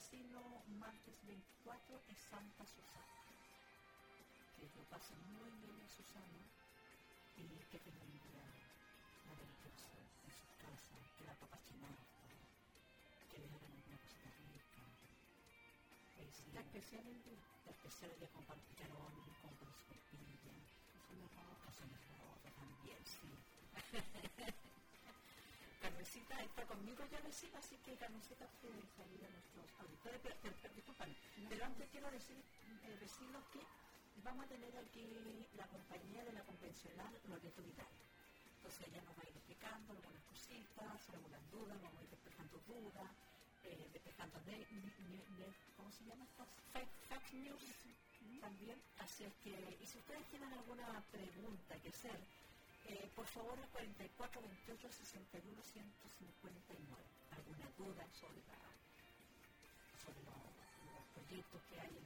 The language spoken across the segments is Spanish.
vecino martes 24 es Santa Susana. Que lo pasen muy bien en Susana y que tengan un día maravilloso en sus casas, que la papachinen, que les hagan una cosita rica. Está especial el día. Está especial el día con pancarón, con escopilla. Son las rodas también, sí. Carmesita está conmigo ya vecina, así que Carmesita puede salir a nuestros auditores. Disculpen, pero antes quiero decirles que vamos a tener aquí la compañía de la convencional Loreto Vidal. Entonces ella nos va a ir explicando algunas cositas, algunas dudas, vamos a ir despejando dudas, despejando ¿cómo se llama? Fact news también. Así es que, y si ustedes tienen alguna pregunta que hacer, por favor, al 44 28 61 159. ¿Alguna duda sobre los proyectos que hay en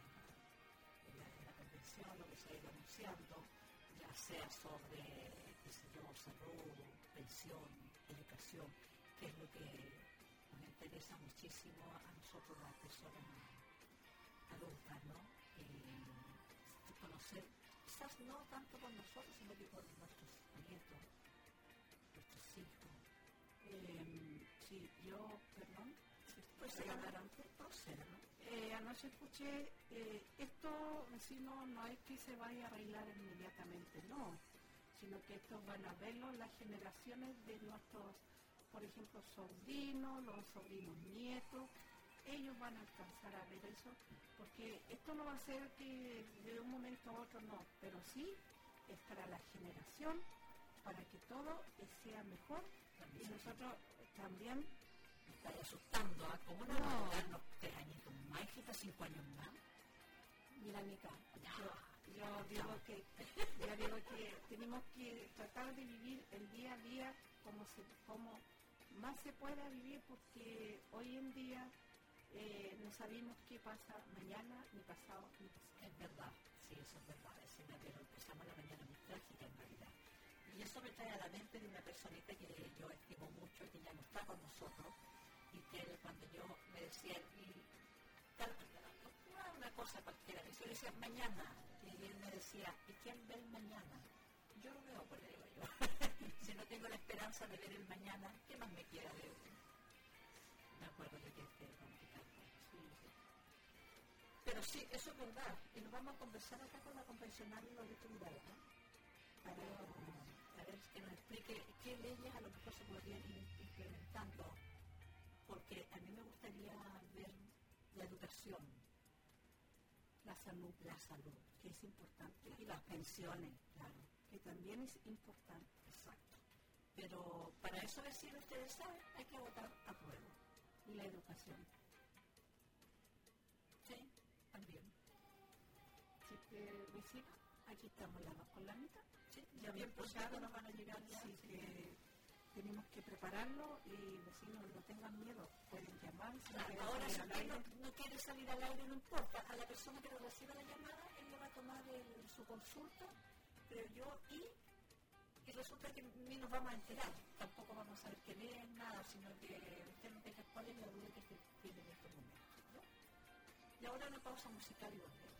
la convención, lo que se ha ido anunciando, ya sea sobre, qué sé yo, salud, pensión, educación, que es lo que nos interesa muchísimo a nosotros las personas adultas, ¿no? Conocer, quizás no tanto con nosotros, sino que con nuestros nietos, nuestros hijos. Sí, yo, perdón, ¿puedes hablar antes? Proceda, ¿no? Anoche escuché, esto, vecino, no es que se vaya a arreglar inmediatamente, no, sino que estos van a verlo las generaciones de nuestros, por ejemplo, sobrinos, los sobrinos nietos. Ellos van a alcanzar a ver eso, porque esto no va a ser que de un momento a otro, no, pero sí es para la generación, para que todo sea mejor. Y nosotros también... Me está asustando, ¿ah? ¿Cómo no vamos a darnos 3 añitos más, 5 años más? Mira, Mica, yo digo que tenemos que tratar de vivir el día a día como más se pueda vivir, porque hoy en día no sabemos qué pasa mañana, ni pasado, ni pasado. Es verdad, sí, eso es verdad, pero empezamos la mañana muy trágica en realidad. Y eso me trae a la mente de una personita que yo estimo mucho, que ya no está con nosotros, y que él, cuando yo me decía, una cosa cualquiera, que yo le decía mañana, y él me decía, ¿y quién ve el mañana? Yo lo veo, pues le digo yo. Si no tengo la esperanza de ver el mañana, ¿qué más me quiera ver? Me acuerdo de que esté complicado. Sí. Pero sí, eso es verdad. Y nos vamos a conversar acá con la convencional Loreto Vidal, ¿no? A ver que nos explique qué leyes a lo mejor se podrían ir implementando. Porque a mí me gustaría ver la educación, la salud, que es importante, y las pensiones, claro, que también es importante. Exacto. Pero para eso, decir, ustedes saben, hay que votar a prueba. Y la educación. Sí, también. Así que, vecina, aquí estamos las dos con la mitad. Sí, ya bien posado nos van a llegar ya. Así que tenemos que prepararlo, y vecinos, no tengan miedo, pueden llamar. Claro, ahora si usted no quiere salir al aire, no importa. A la persona que lo reciba la llamada, él le va a tomar su consulta, creo yo, y resulta que ni nos vamos a enterar. Tampoco vamos a saber qué leen, nada, sino que usted no deja cuál es la duda que tiene en estos momentos, ¿no? Y ahora una pausa musical y volvemos.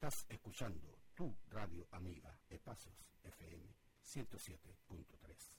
Estás escuchando tu radio amiga, Espacios FM 107.3.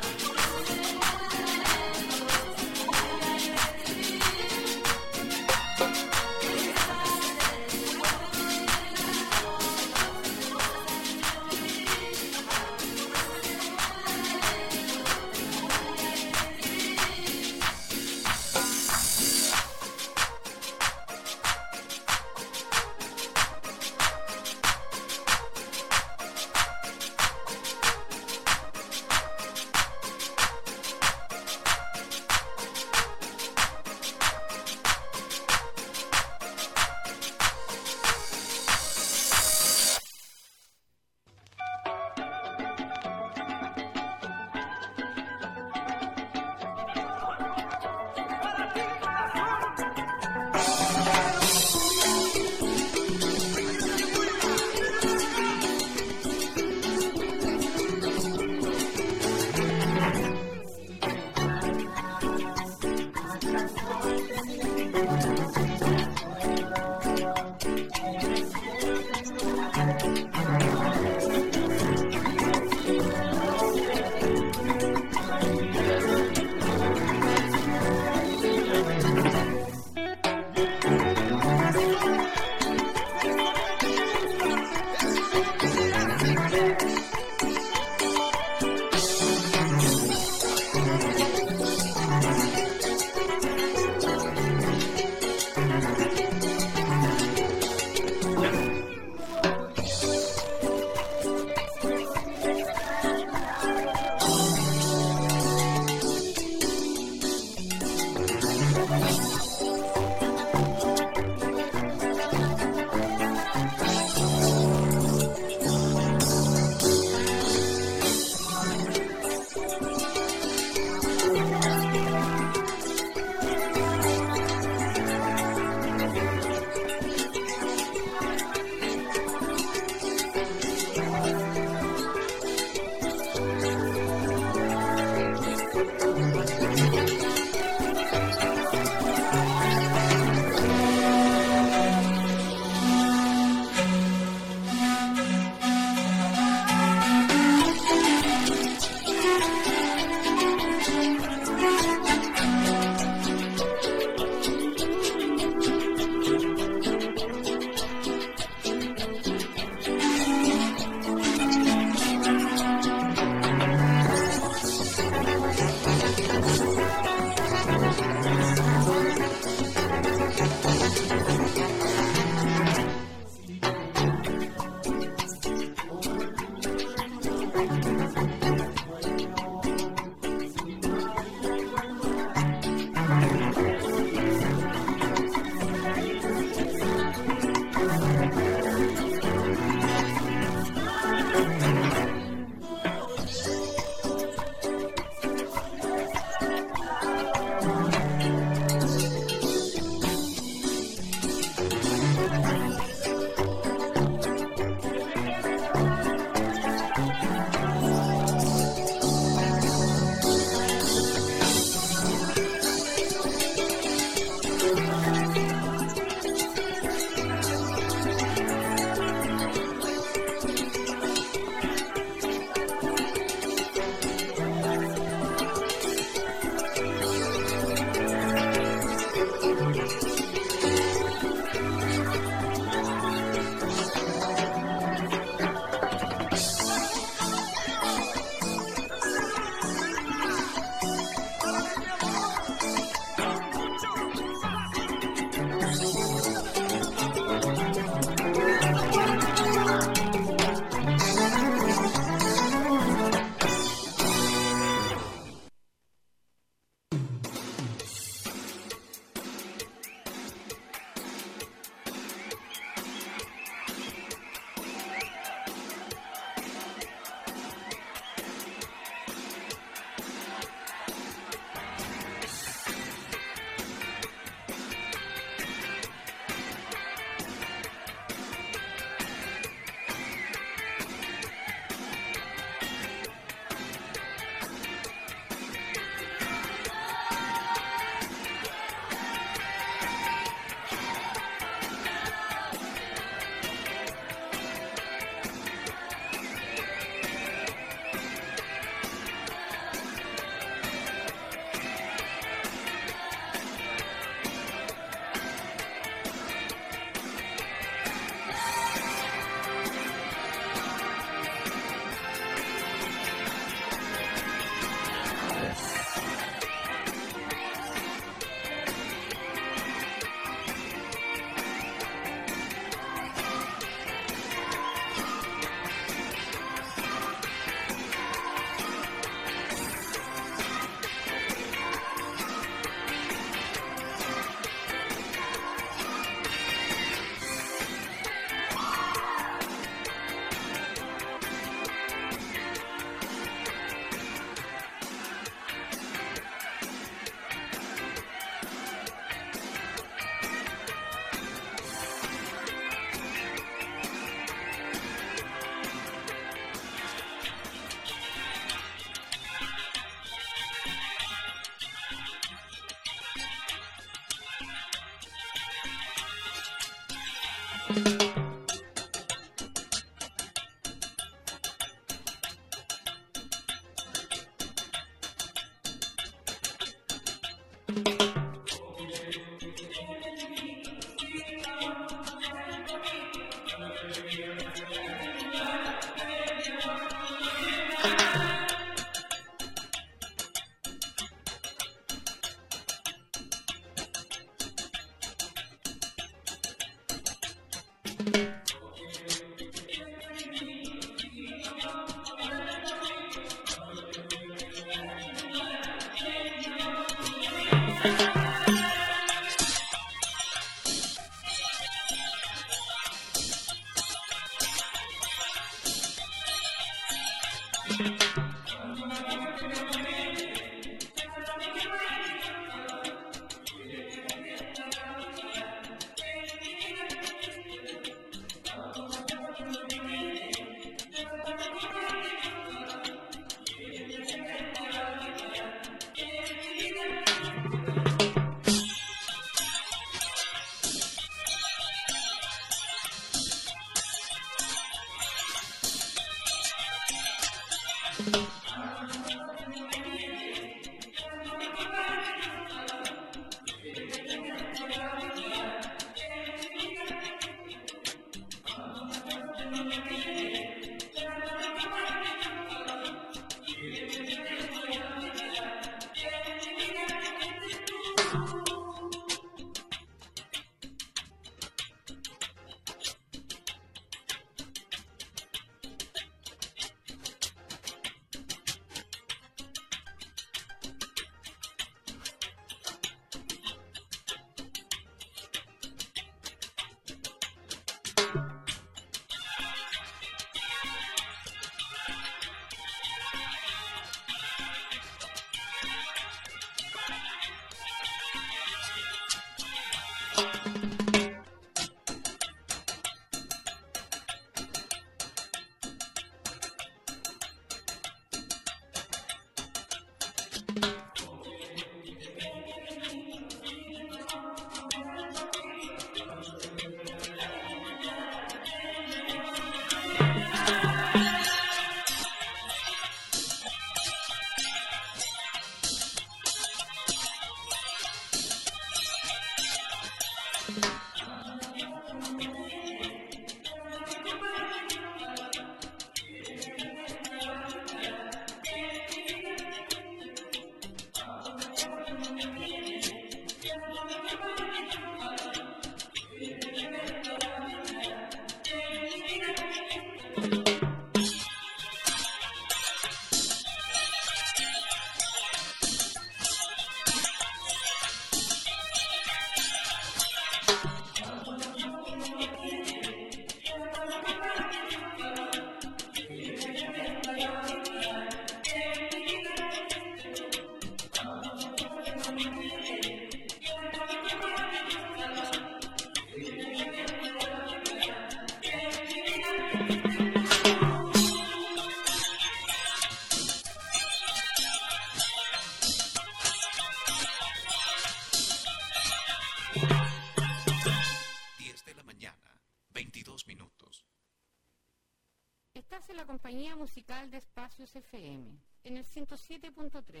compañía musical de Espacios FM, en el 107.3.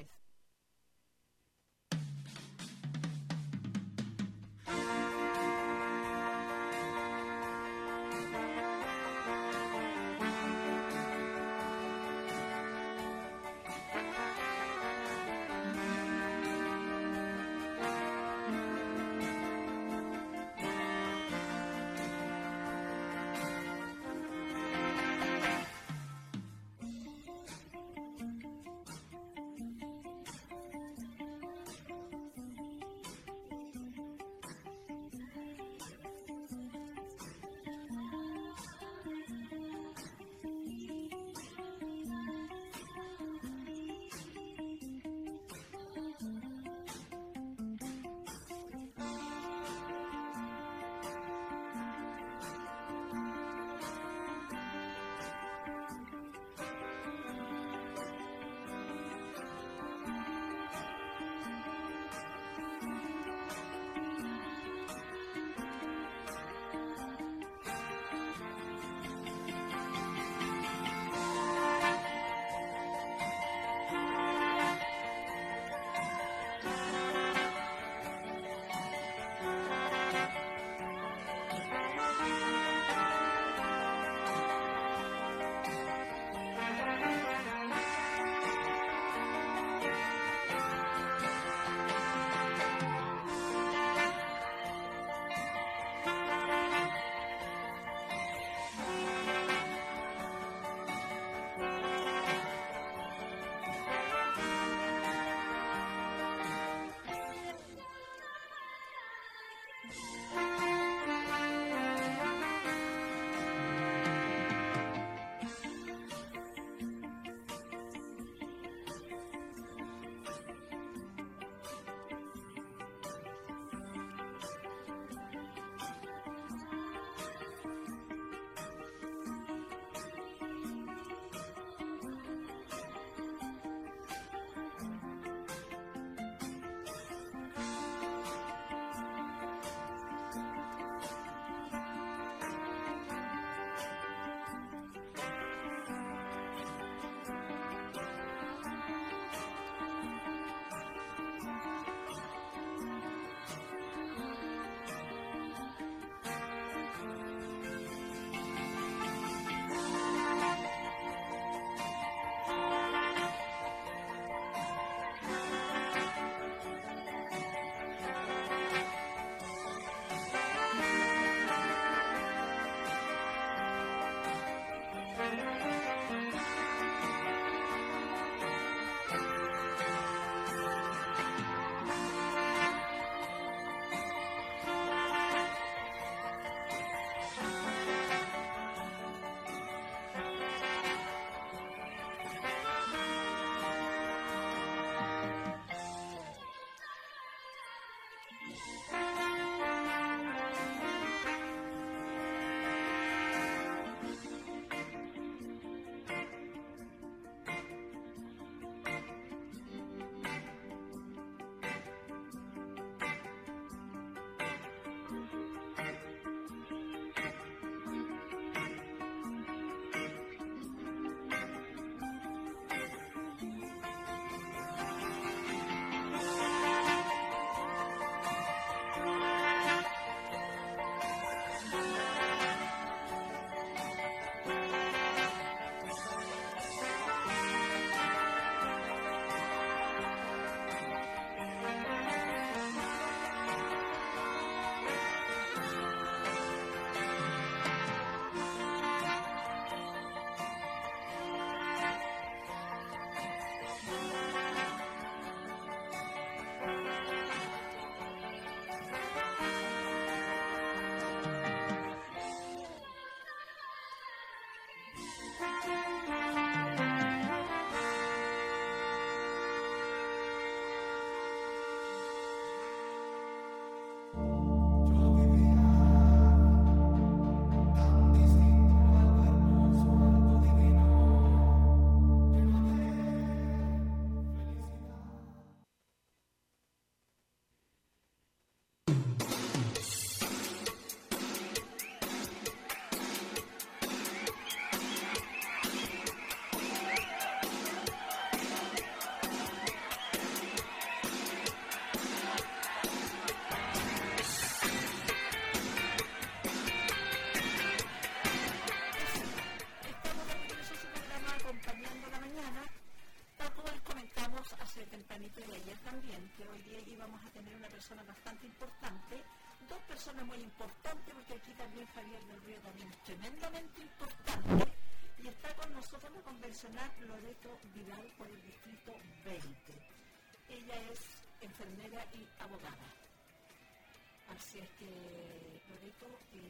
persona muy importante, porque aquí también Javier del Río también es tremendamente importante, y está con nosotros la convencional Loreto Vidal por el distrito 20. Ella es enfermera y abogada. Así es que, Loreto,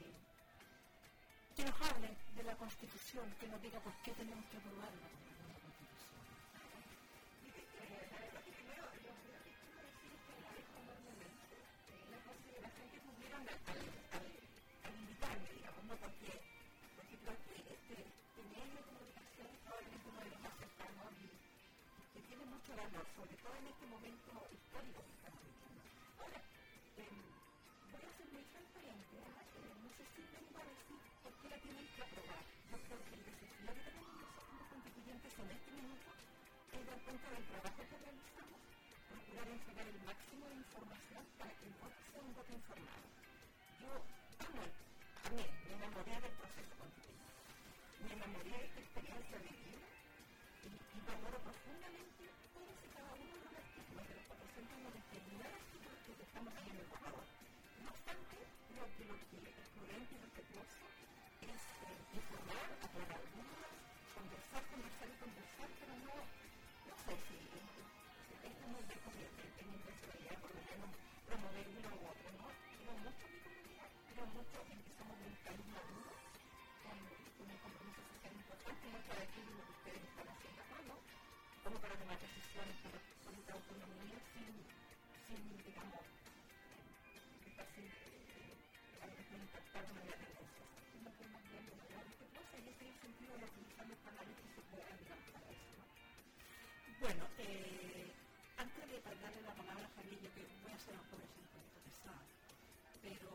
que nos hable de la Constitución, que nos diga por qué tenemos que aprobar la Constitución. La consideración que tuvieron al invitarme, digamos, ¿no? Porque, por ejemplo, este medio de comunicación probablemente uno de los más cercanos y que tiene mucho valor, sobre todo en este momento histórico que estamos viviendo. Ahora, voy a ser muy transparente, no sé si tengo a decir por qué la tienen que aprobar. Yo creo que el desafío que tenemos nosotros los constituyentes en este minuto es dar cuenta del trabajo que realizamos, procurar entregar el máximo de información para que el voto sea un voto informado. Yo también me enamoré del proceso constitucional, me enamoré de esta experiencia de vida y valoro profundamente todos y cada uno de los artículos, de los 499 artículos que estamos ahí en el borrador. No obstante, creo que lo que es prudente y respetuoso es informar, aclarar dudas, conversar, pero no sé si es muy lejos de mi personalidad, por lo menos promover uno u otro, ¿no? Creo mucho en mi comunidad, creo mucho en que somos un país maduro, con un compromiso social importante, mucho de aquello lo que ustedes están haciendo acá, ¿no? Como para tomar decisiones por esta autonomía sin digamos, impactar de manera tendenciosa. Sino que más bien lograr esta cosa y ese es el sentido de utilizar los canales que se puedan, digamos, para eso, ¿no? Bueno, antes de darle la palabra a Javier, yo que voy a hacer un poco pesado, pero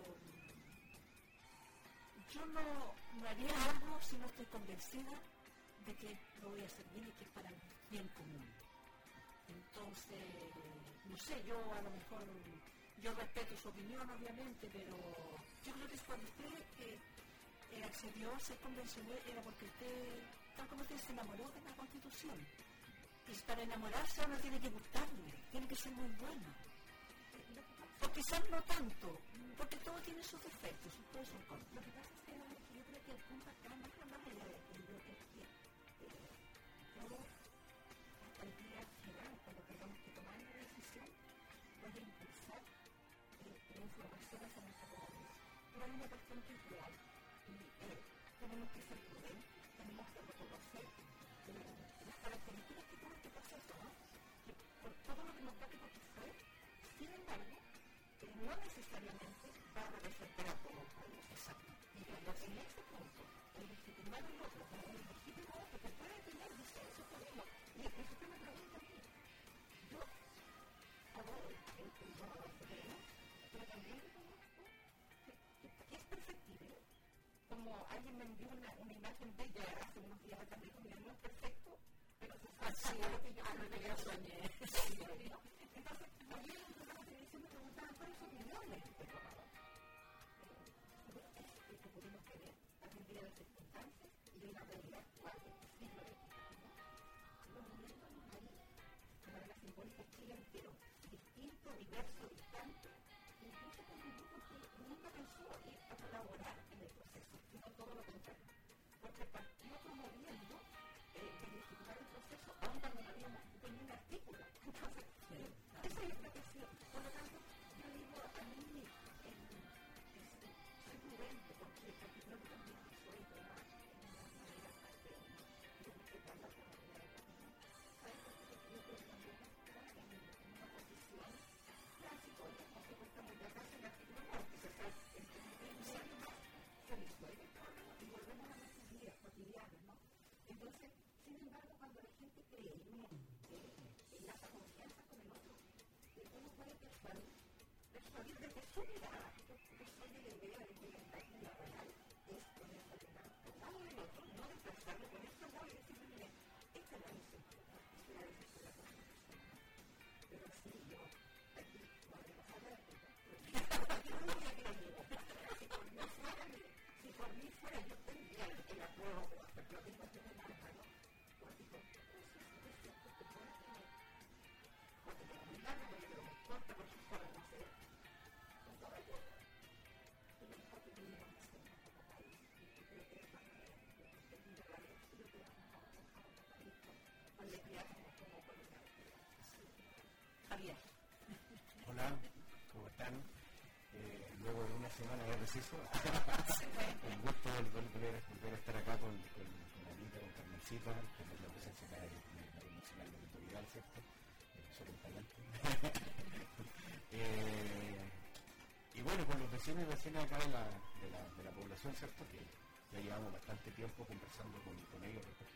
yo no haría algo si no estoy convencida de que lo voy a hacer bien y que es para el bien común. Entonces, no sé, yo a lo mejor, yo respeto su opinión obviamente, pero yo creo que cuando usted accedió a ser convencional era porque usted, tal como usted se enamoró de la Constitución. Y para enamorarse uno tiene que gustarle, tiene que ser muy bueno. O quizás no tanto, porque todo tiene sus defectos, sus pros y sus contras. Lo que pasa es que yo creo que el punto acá, más allá de ello, es que todo hasta el día final, cuando tengamos que tomar una decisión, puede impulsar la información hacia nuestra comunidad. Pero hay una cuestión que es real y tenemos que ser prudentes, tenemos que reconocer las características que tuvo este proceso, ¿no? Que por todo lo democrático que fue, sin embargo, no necesariamente va a representar a todo el pueblo. Exacto. Y cuando en ese punto, el legitimar el otro como un legítimo otro que puede tener disensos con uno, y eso que me pregunta a mí, yo adoro el llamado soberano, pero también reconozco que es perfectible. Como alguien me envió una imagen bella hace unos días atrás, me dijo, mira, no es perfecto, pero se sabe lo que yo soñé. Entonces, a mí en la televisión me preguntaban cuáles son mis opiniones de este programa. Es que pudimos tener atendida las circunstancias y de una realidad actual del siglo XXI. Los movimientos en un país, de manera simbólica, Chile entero, distinto, diverso, distante, incluso con un grupo que nunca pensó ir a colaborar en el proceso, sino todo lo contrario. Porque partió promoviendo de legitimar el proceso, aún cuando no habíamos tenido un artículo. Entonces, esa es la cuestión. Por lo tanto, yo digo, a mí soy prudente porque el capítulo que también soy de una manera de respetar la comunidad de la vida. ¿Sabes? Porque yo creo que también en una posición clásica, no se cuesta muy de atrás el artículo 9, que se está iniciando más, se disuelve el programa y volvemos a nuestras vidas cotidianas, ¿no? Entonces, sin embargo, cuando la gente cree en uno, enlaza confianza con el otro, uno puede persuadir desde su mirada. Yo soy de la idea de que la empatía real es ponerse al lado del otro, no desplazarlo, ponerse al lado y decirle, mire, esta es la decisión, esta es la decisión de la Constitución. Pero sí, yo, aquí, cuando me pasa la yo no diría que la llevo. Si por mí fuera, yo tendría el apruebo, pero lo tengo que tener en la mano. Porque con todo eso es cierto que puede tener, porque te obligan a ponerlo en corta por sus formas, Javier. Hola, ¿cómo están? Luego de una semana de receso, el gusto de volver a estar acá con Anita, con Carmencita, con la presencia de la convencional de Vidal, ¿cierto? Su acompañante. Y bueno, con los vecinos y vecinas acá de la población, ¿cierto? Que ya llevamos bastante tiempo conversando con ellos respecto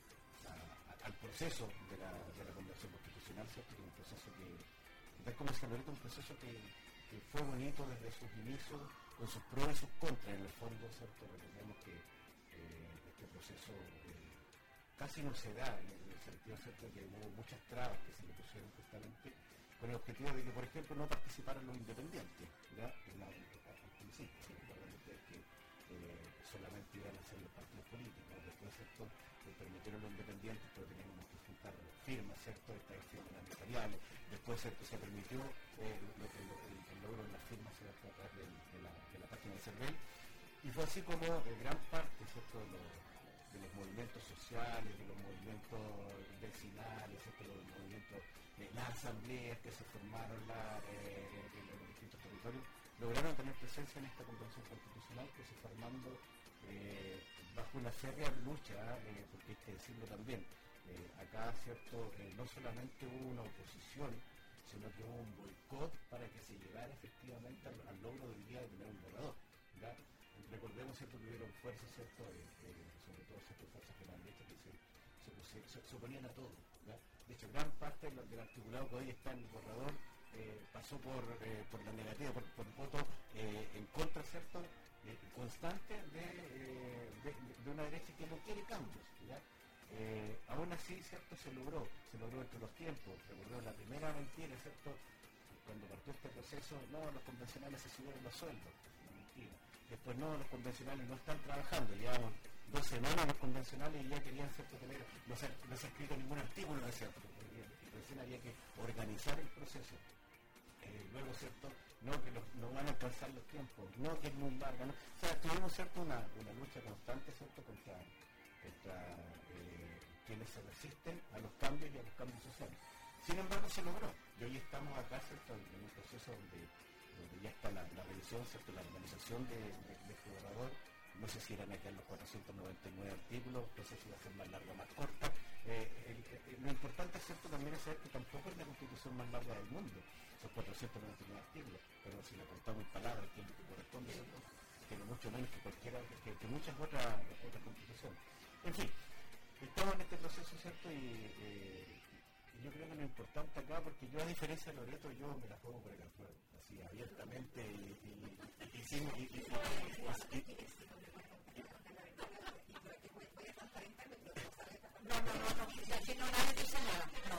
al proceso de la convención constitucional, ¿cierto? Que es un proceso que, tal como se ahorita, un proceso que fue bonito desde sus inicios, con sus pros y sus contras en el fondo, ¿cierto? Recordemos que este proceso casi no se da, en el sentido, ¿cierto?, que hubo muchas trabas que se le pusieron justamente con el objetivo de que, por ejemplo, no participaran los independientes, ¿ya? Sí, recuerdan ustedes que solamente iban a ser los partidos políticos, después, ¿cierto?, permitieron los independientes, pero teníamos que juntar firmas, ¿cierto?, estas firmas notariales, después, ¿cierto?, se permitió el logro de las firmas, ¿cierto?, a través de la página de CERVEL, y fue así como gran parte, ¿cierto?, de los movimientos sociales, de los movimientos vecinales, ¿cierto?, de los movimientos, las asambleas que se formaron en los distintos territorios, lograron tener presencia en esta convención constitucional que se fue armando bajo una férrea lucha, porque hay que decirlo también, acá, ¿cierto?, no solamente hubo una oposición, sino que hubo un boicot para que se llegara efectivamente al logro del día de tener un borrador, ¿ya? Recordemos, ¿cierto?, que hubieron fuerzas, ¿cierto?, sobre todo ciertas fuerzas de la derecha que se oponían a todo, ¿ya? De hecho, gran parte del articulado que hoy está en el borrador pasó por la negativa, por voto en contra, ¿cierto?, constante de una derecha que no quiere cambios, ¿ya? Aún así, ¿cierto?, se logró entre los tiempos. Recordemos la primera mentira, ¿cierto?, cuando partió este proceso, no, los convencionales se subieron los sueldos, una mentira. Después, no, los convencionales no están trabajando, llevamos 2 semanas los convencionales y ya querían, ¿cierto?, tener, no se ha escrito ningún artículo, ¿cierto?, recién había que organizar el proceso. Luego, ¿cierto?, no, que no van a alcanzar los tiempos, no, que es muy larga, ¿no? O sea, tuvimos, ¿cierto?, una lucha constante, ¿cierto?, contra quienes se resisten a los cambios y a los cambios sociales. Sin embargo, se logró, y hoy estamos acá, ¿cierto?, en un proceso donde ya está la revisión, ¿cierto?, la organización de este borrador. No sé si eran acá los 499 artículos, no sé si va a ser más larga o más corta. Lo importante, ¿cierto?, también es saber que tampoco es la constitución más larga del mundo, son 499 artículos, pero si le contamos en palabras, que corresponde, ¿cierto?, tiene mucho menos que que muchas otras constituciones. En fin, estamos en este proceso, ¿cierto?, y yo creo que lo importante acá, porque yo, a diferencia de Loreto, yo me la juego por el acuerdo, así abiertamente Aquí no nadie dice nada. No.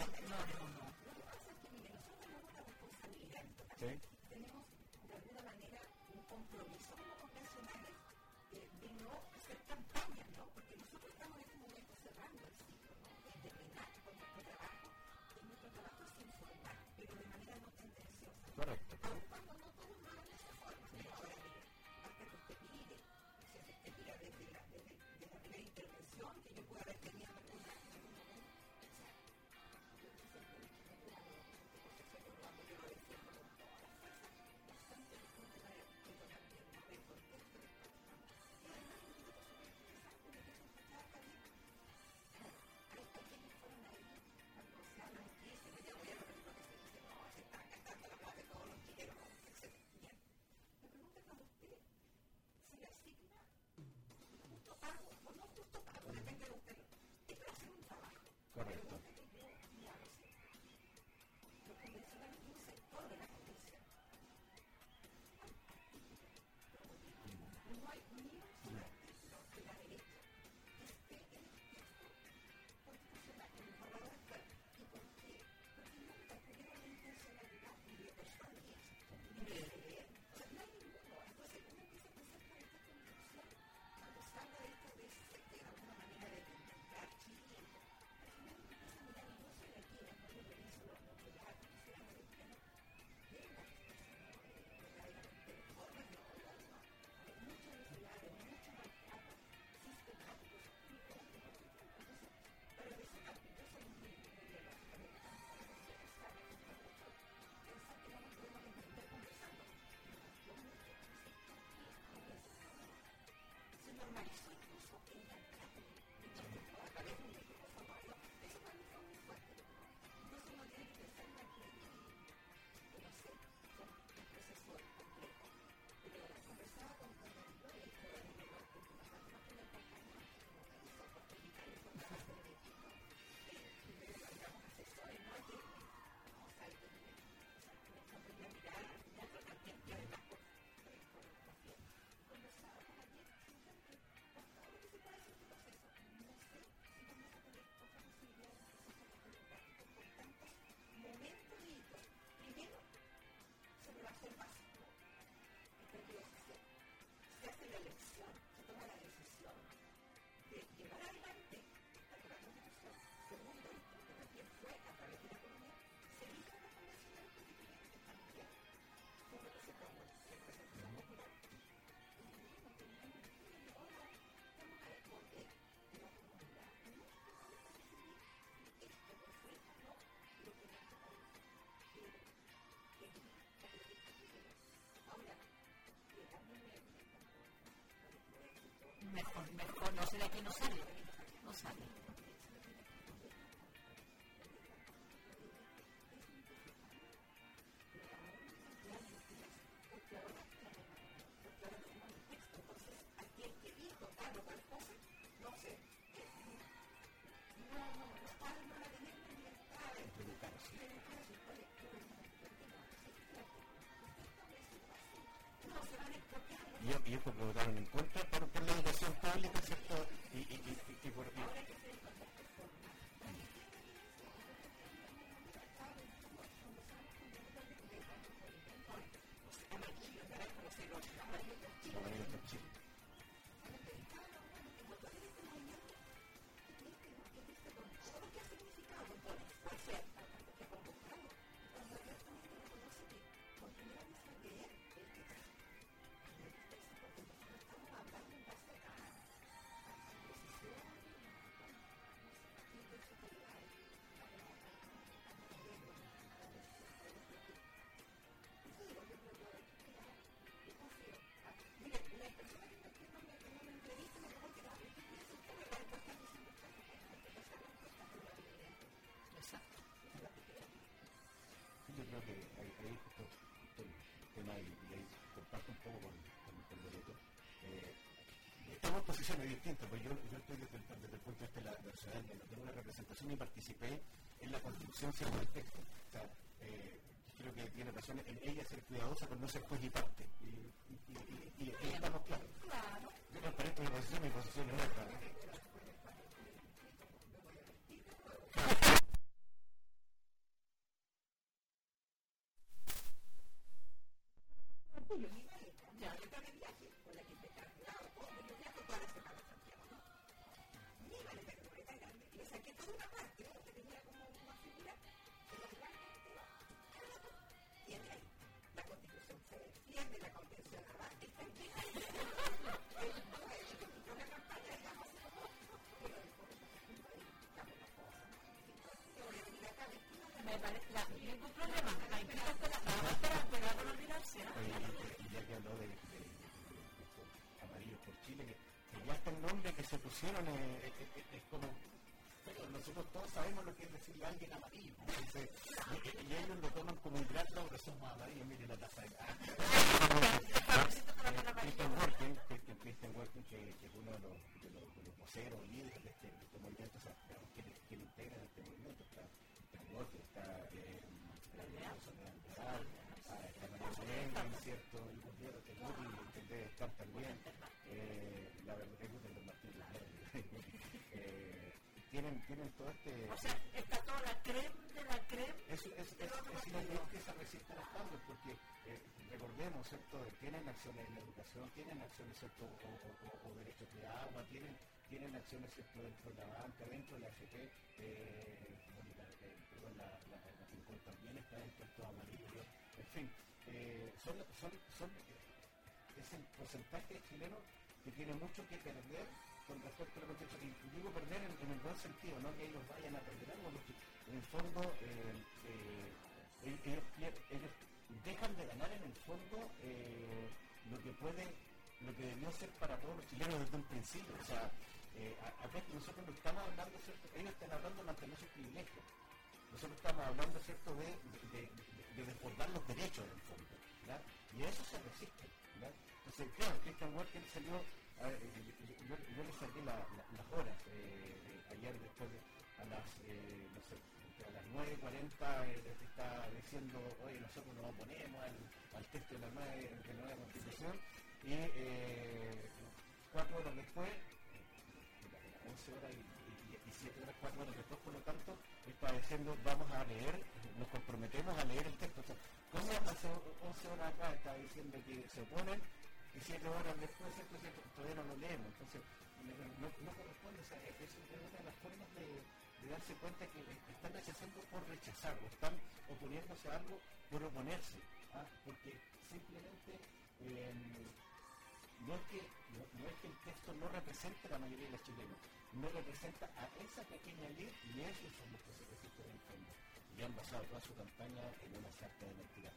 ¿Sí? Tenemos de alguna manera un compromiso como convencionales de no hacer campaña, ¿no? Porque nosotros estamos en este momento cerrando el ciclo, ¿no?, de plenar con nuestro trabajo, y nuestro trabajo es informar, pero de manera no tendenciosa. Correcto. Aun cuando no todos lo hagan de esa forma. Ahora, mire, hasta que usted mire, si usted mira desde la primera intervención que yo pueda haber tenido en algún momento, o sea, yo siempre Correcto. llevar adelante la nueva constitución, segundo, que también fue a través de la economía, se hizo una convención constituyente también, con representación popular. Mejor, no sé de aquí no sale. Y ellos votaron en contra por la educación pública, ¿cierto? Y por... Yo creo que ahí justo el tema, y ahí comparto un poco con Loreto, estamos en posiciones distintas, porque yo estoy desde el punto de vista de la ciudadanía, no tengo una representación y participé en la construcción según el texto. O sea, creo que tiene razón en ella ser cuidadosa con no ser juez y parte. Y estamos claros. Yo transparento mi posición es nuestra. Se pusieron es como nosotros todos sabemos lo que es decirle a alguien amarillo, entonces, y ellos lo toman como un gran logro, somos amarillos, miren la taza de Christian Walken, que es uno de los voceros, líderes de este movimiento, o sea, que integra este movimiento, está Walken, está María Soledad, ¿cierto? Y que debe estar también, la verdad es que los Martín tienen todo este... O sea, está toda la crema de la crema. Es una ley que se resiste a los cambios, porque recordemos, ¿cierto? Tienen acciones en la educación, tienen acciones, ¿cierto? O derechos de agua, tienen acciones, ¿cierto? Dentro de la banca, dentro de la AFP, la FINCON también está dentro de todo amarillo. En fin, es el porcentaje chileno que tiene mucho que perder con respecto a lo que digo perder en el buen sentido, no que ellos vayan a perder algo, porque en el fondo ellos dejan de ganar en el fondo lo que debió ser para todos los chilenos desde un principio. O sea, acá nosotros no estamos hablando, ¿cierto? Ellos están hablando de mantener sus privilegios. Nosotros estamos hablando, ¿cierto?, de desbordar los derechos en el fondo, ¿verdad? Y a eso se resiste, ¿verdad? Entonces, claro, Christian Walken salió, yo le saqué las horas ayer después a las, no sé, a las 9:40 está diciendo, oye, nosotros nos oponemos al texto de la nueva Constitución, y 4 horas después, 11 horas y 7 horas, 4 horas después, por lo tanto, está diciendo, vamos a leer, nos comprometemos a leer el texto. O sea, ¿cómo hace 11 horas acá está diciendo que se oponen y 7 horas después todavía no lo leemos? Entonces, no corresponde. O sea, es una de las formas de darse cuenta que están rechazando por rechazar, o están oponiéndose a algo por oponerse, porque simplemente no es que el texto no represente a la mayoría de los chilenos, no representa a esa pequeña elite, y esos son los que se resisten en el fondo, y han basado toda su campaña en una sarta de mentiras.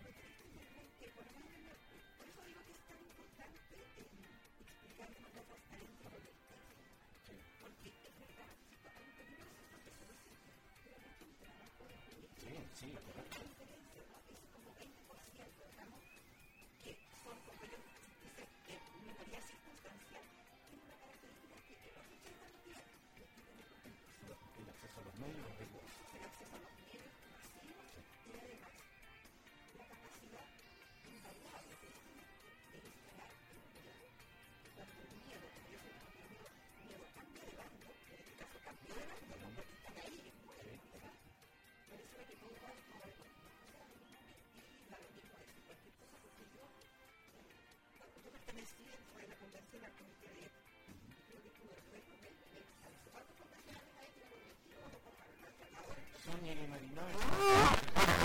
Sí, correcto. El acceso a los medios, Sonia y Marinoy.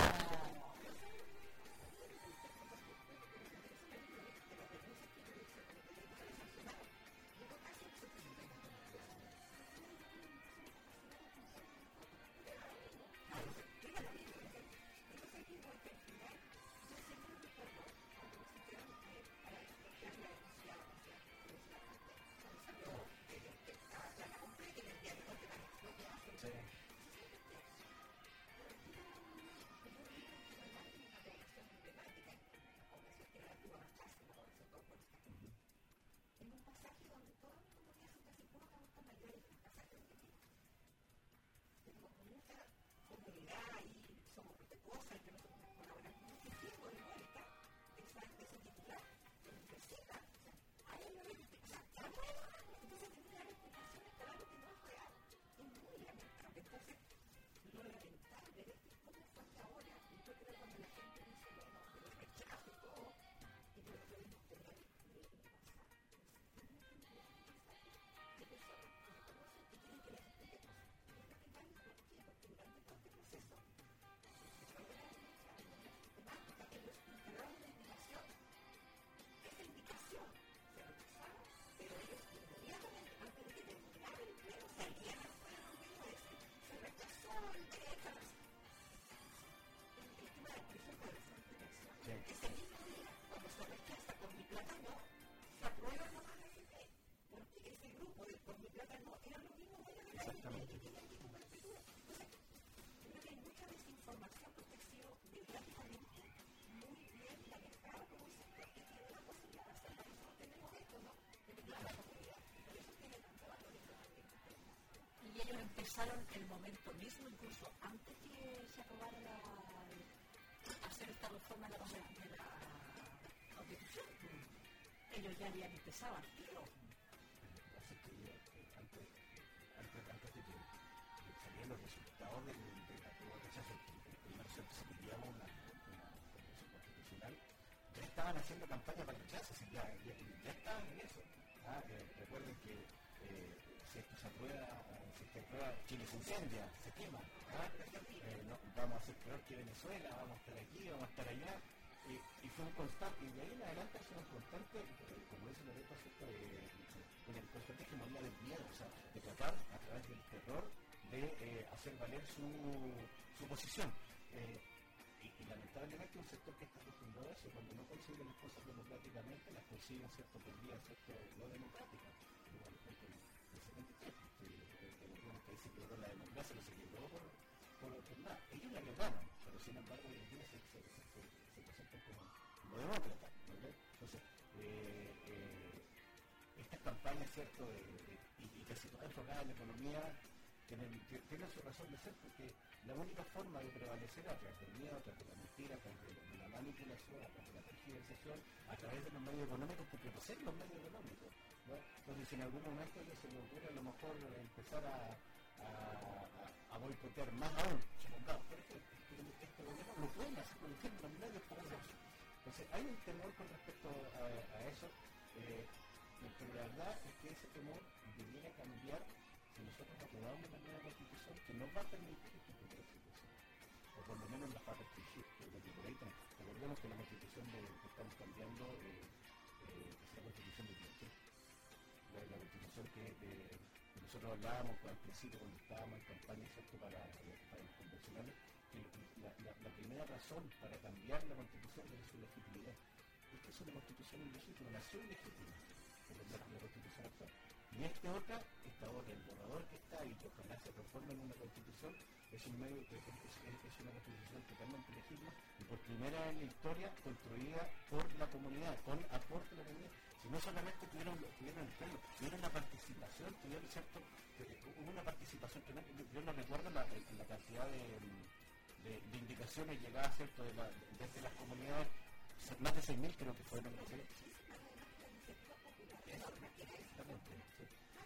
Empezaron el momento mismo, incluso antes que se aprobara hacer esta reforma de la Constitución. Ellos ya habían empezado al tiro. Antes de que salieran los resultados del rechazo, primero se pidió una convención constitucional, ya estaban haciendo campaña para el rechazo, ya estaban en eso. Recuerden que si esto se aprueba, Chile se incendia, se quema, vamos a ser peor que Venezuela, vamos a estar aquí, vamos a estar allá, y fue un constante, y de ahí en adelante fue un constante, como dice Loreto, con el constante hegemonía del miedo, o sea, de tratar a través del terror de hacer valer su posición. Y lamentablemente un sector que está acostumbrado a eso, cuando no consigue las cosas democráticamente, las consigue cierto por vía, cierto no democrática. Igual, el 73, el país se quebró la democracia, no se quebró por nada. Ellos la quebraron, pero sin embargo hoy en día se presentan como demócratas, ¿no? Entonces, estas campañas, ¿cierto? Y casi todas enfocadas en la economía, tienen su razón de ser, porque la única forma de prevalecer a través del miedo, a través de la mentira, a través de la manipulación, a través de la tergiversación, a través de los medios económicos, porque poseen los medios económicos, ¿no? Entonces, si en algún momento se le ocurre a lo mejor empezar a boicotear más aún, supongamos, por ejemplo, este gobierno lo pueden hacer, por ejemplo, los medios como eso. Entonces, hay un temor con respecto a eso. Pero la verdad es que ese temor debiera cambiar si nosotros aprobamos una nueva constitución que nos va a permitir este tipo de situación, o por lo menos las va a restringir, porque por ahí recordemos que la constitución que estamos cambiando es la constitución de Pinochet, la constitución que nosotros hablábamos al principio cuando estábamos en campaña, ¿cierto?, para los convencionales, que la primera razón para cambiar la constitución es su legitimidad. Esta es una constitución ilegítima, nació ilegítima, la constitución actual. Y esta otra, el borrador que está y que ojalá se transforme en una constitución, es una constitución totalmente legítima y por primera vez en la historia construida por la comunidad, con aporte de la comunidad. Si no solamente tuvieron el pleno, tuvieron la participación, hubo una participación que yo no recuerdo la cantidad de indicaciones llegadas, ¿cierto?, desde las comunidades, más de 6.000 creo que fueron. Exactamente, sí.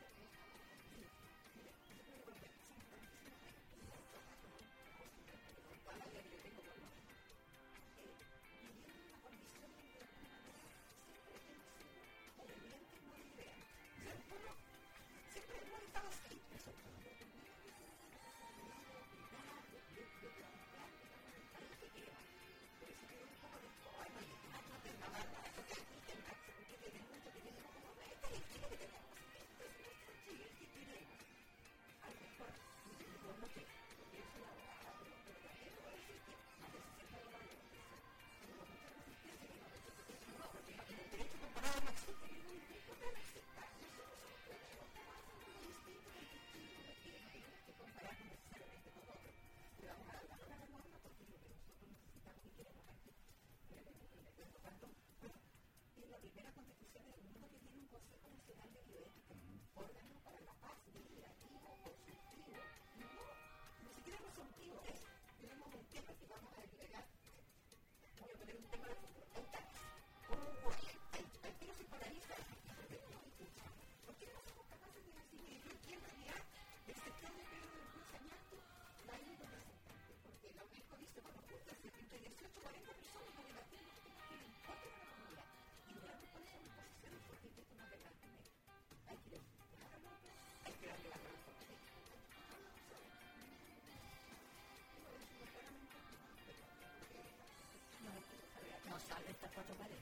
No sale estas cuatro paredes.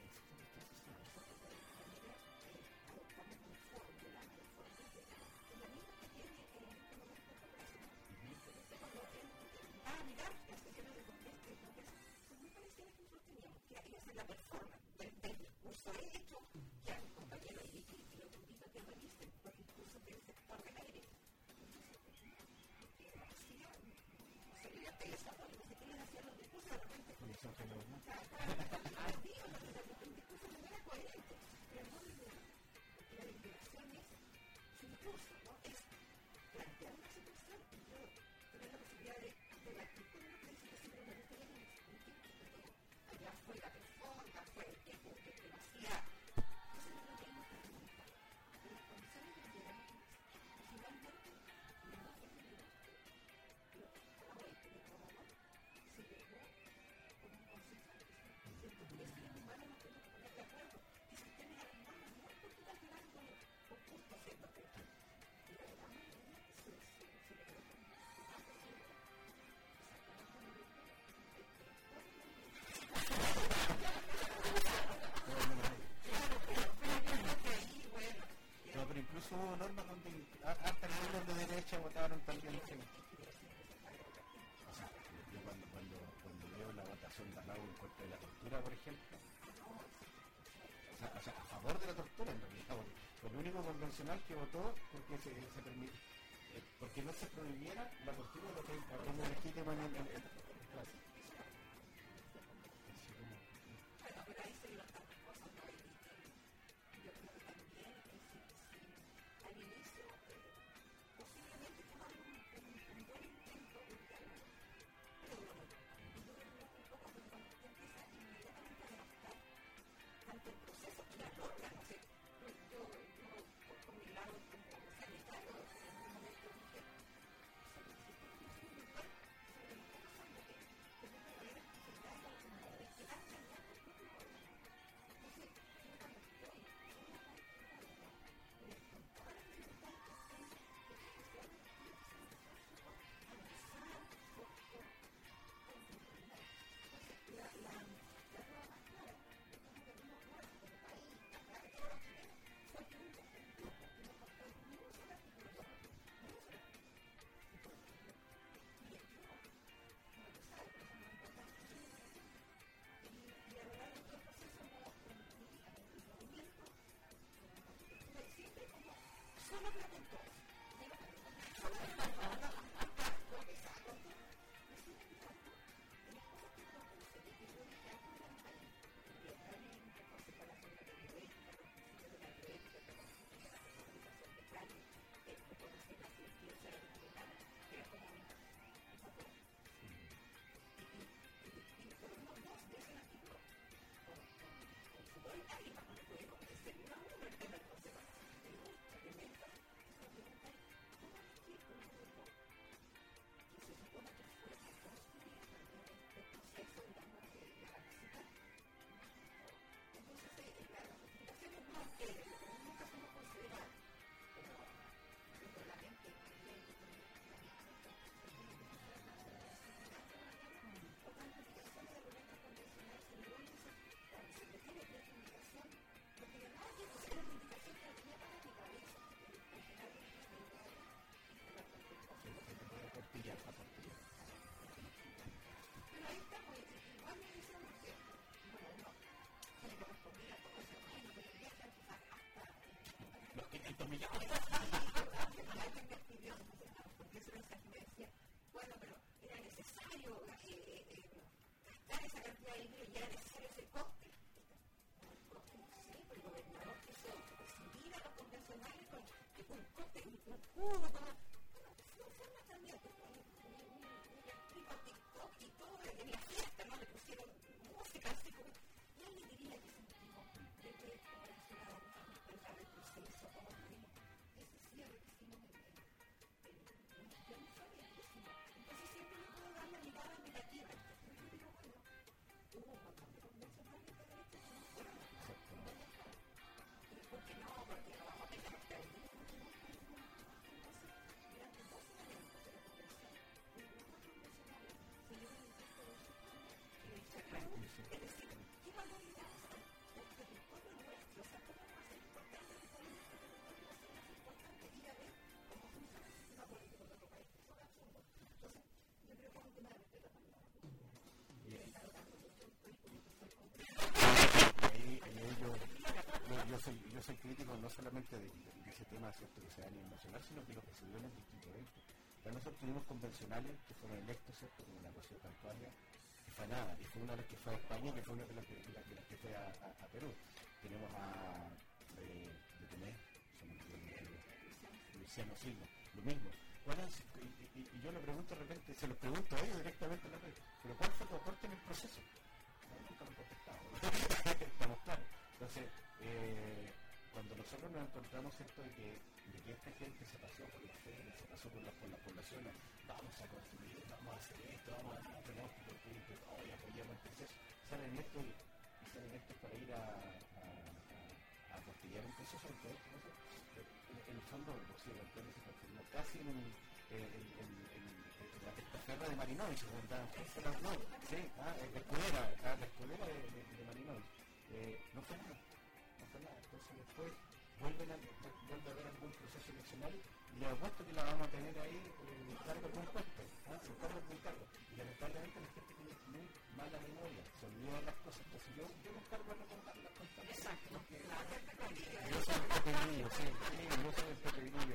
Hubo normas donde hasta algunos de derecha votaron también. Sí. O sea, yo cuando veo la votación de Arau en contra de la tortura, por ejemplo, o sea, a favor de la tortura, en realidad, fue el único convencional que votó porque porque no se prohibiera la tortura, lo que es legítimo en el clase. Yo soy crítico no solamente de ese tema, ¿cierto?, que sea a nivel nacional, sino que lo que se dio en el distrito 20. Pero nosotros tuvimos convencionales que fueron electos, ¿cierto?, como la Rocío Cantuaria, que fue nada, y fue una de las que fue a España, que fue una de las que fue a Perú. Tenemos a Luciano Silva, lo mismo. Y yo le pregunto de repente, se los pregunto a ellos directamente en la red, ¿pero cuál fue tu aporte en el proceso? No, nunca me han contestado. Estamos claros. Entonces, cuando nosotros nos encontramos esto de que esta gente se pasó por las ferias, se pasó por las poblaciones, vamos a construir, vamos a hacer esto, vamos a tener hoy apoyamos el proceso, salen esto y salen esto para ir a apostillar un proceso, en el fondo Rocío Cantuaria se transformó casi en la testaferra de Marinovich, ¿verdad? Sí, la escuelera de Marinovich. No fue nada. Entonces después vuelve a haber algún proceso eleccional y le apuesto que la vamos a tener ahí cargo de un puesto, sin cargo de un cargo. Y lamentablemente la gente tiene muy mala memoria, se olvida de las cosas. Entonces yo me encargo de recordarlas constantemente. Exacto. Yo soy el pequeñillo, sí, yo soy el pequeñillo.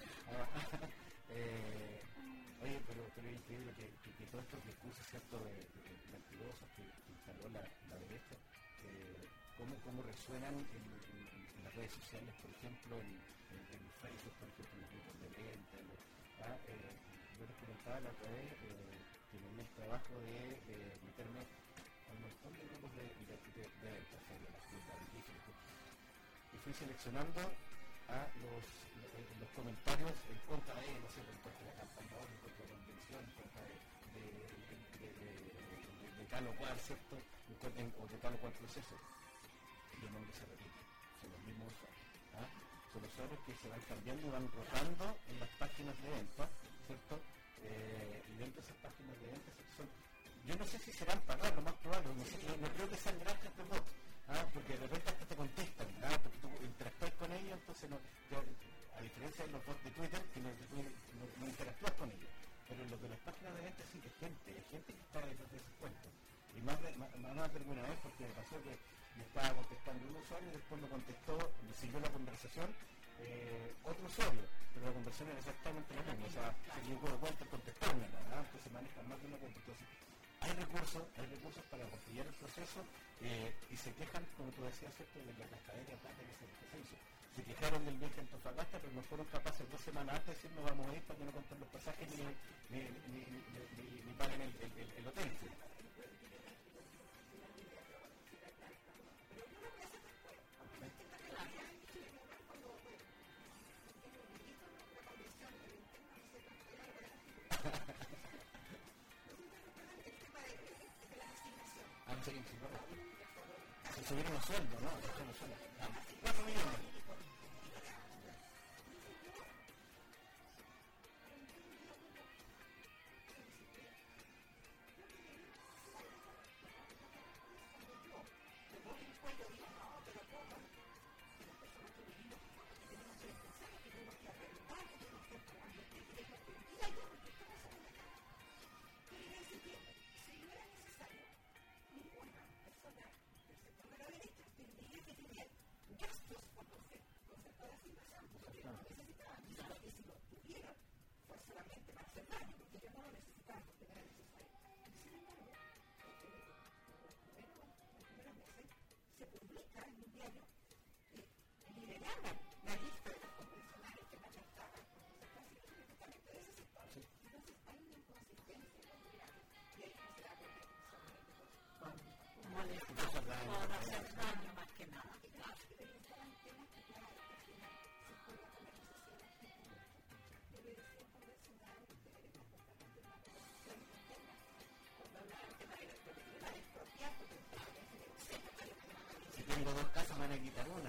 Oye, pero es increíble que todos estos discursos, ¿cierto?, de mentirosos que instaló la derecha, cómo resuenan en las redes sociales, por ejemplo, en Facebook, por ejemplo, en los grupos de venta. Yo les comentaba la otra vez que tenía el trabajo de meterme a un montón de grupos de venta, y fui seleccionando a los comentarios en contra de, no sé, en contra de la campaña, en contra de la convención, en contra de tal o cual, ¿cierto?, o de tal o cual proceso. Y los nombres se repiten, son los mismos usuarios. Son usuarios que se van cambiando y van rotando en las páginas de venta, ¿cierto? Y dentro de esas páginas de venta yo no sé si serán pagados, lo más probable, no creo que sean grandes de bots, porque de repente hasta te contestan, porque tú interactúas con ellos, entonces a diferencia de los bots de Twitter, que no interactúas con ellos. Pero en lo de las páginas de venta sí que hay gente que está detrás de esos cuentos. Y más de alguna vez, porque me pasó que me estaba contestando un usuario y después me contestó, me siguió la conversación otro usuario, pero la conversión es exactamente la misma. O sea, se equivocó de cuenta, contestaron la verdad, antes se manejan más de una cuenta. Entonces, hay recursos para apoyar el proceso y se quejan, como tú decías, ¿cierto?, de la cascadera de plata que se hizo. Se quejaron del viaje a Antofagasta, pero no fueron capaces 2 semanas antes de decir no vamos a ir para que no compren los pasajes ni paguen el hotel. ¿Sí? Se subieron los sueldos, ¿no? 4 millones. Tengo 2 casas, me van a quitar una.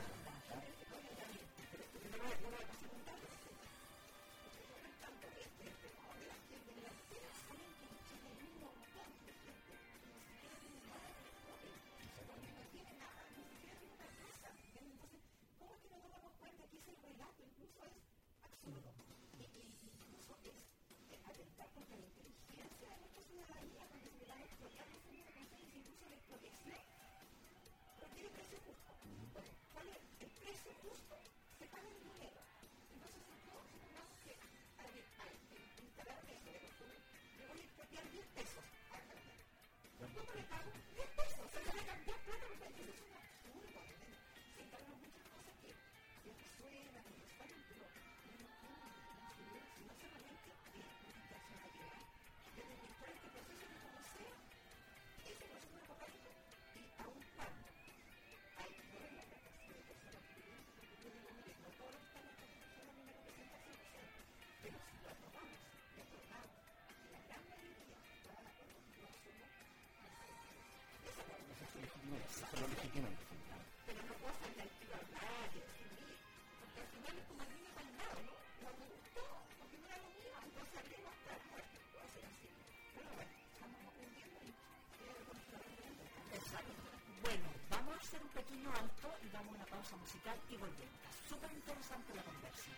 Bueno, vamos a hacer un pequeño alto y damos una pausa musical y volvemos. Súper interesante la conversa.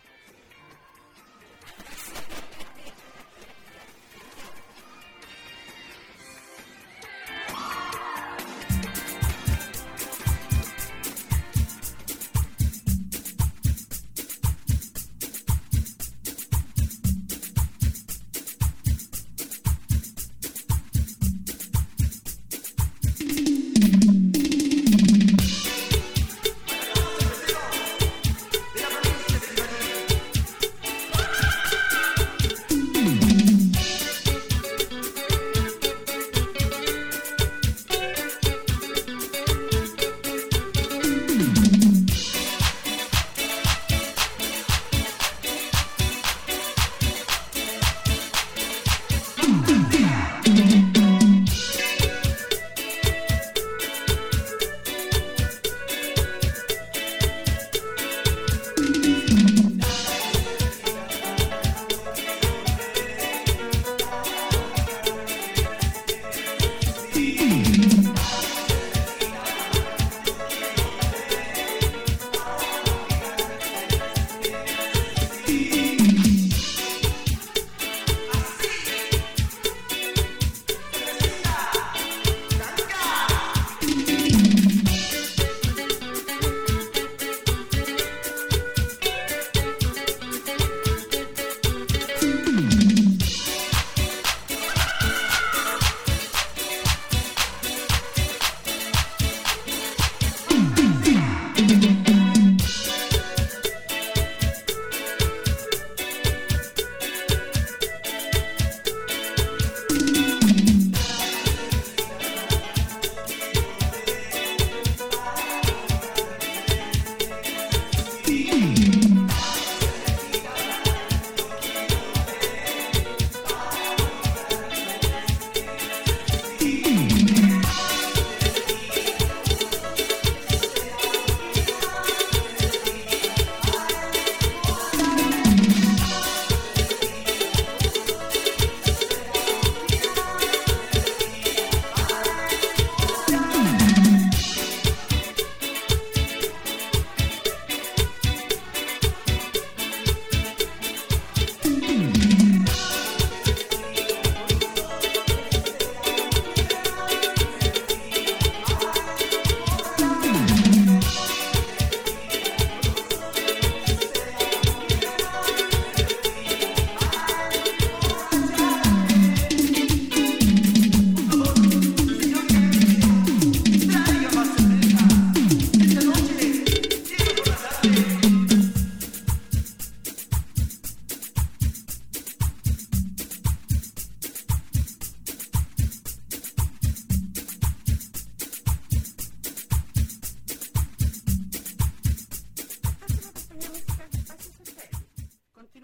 de la provincia de Ibagué.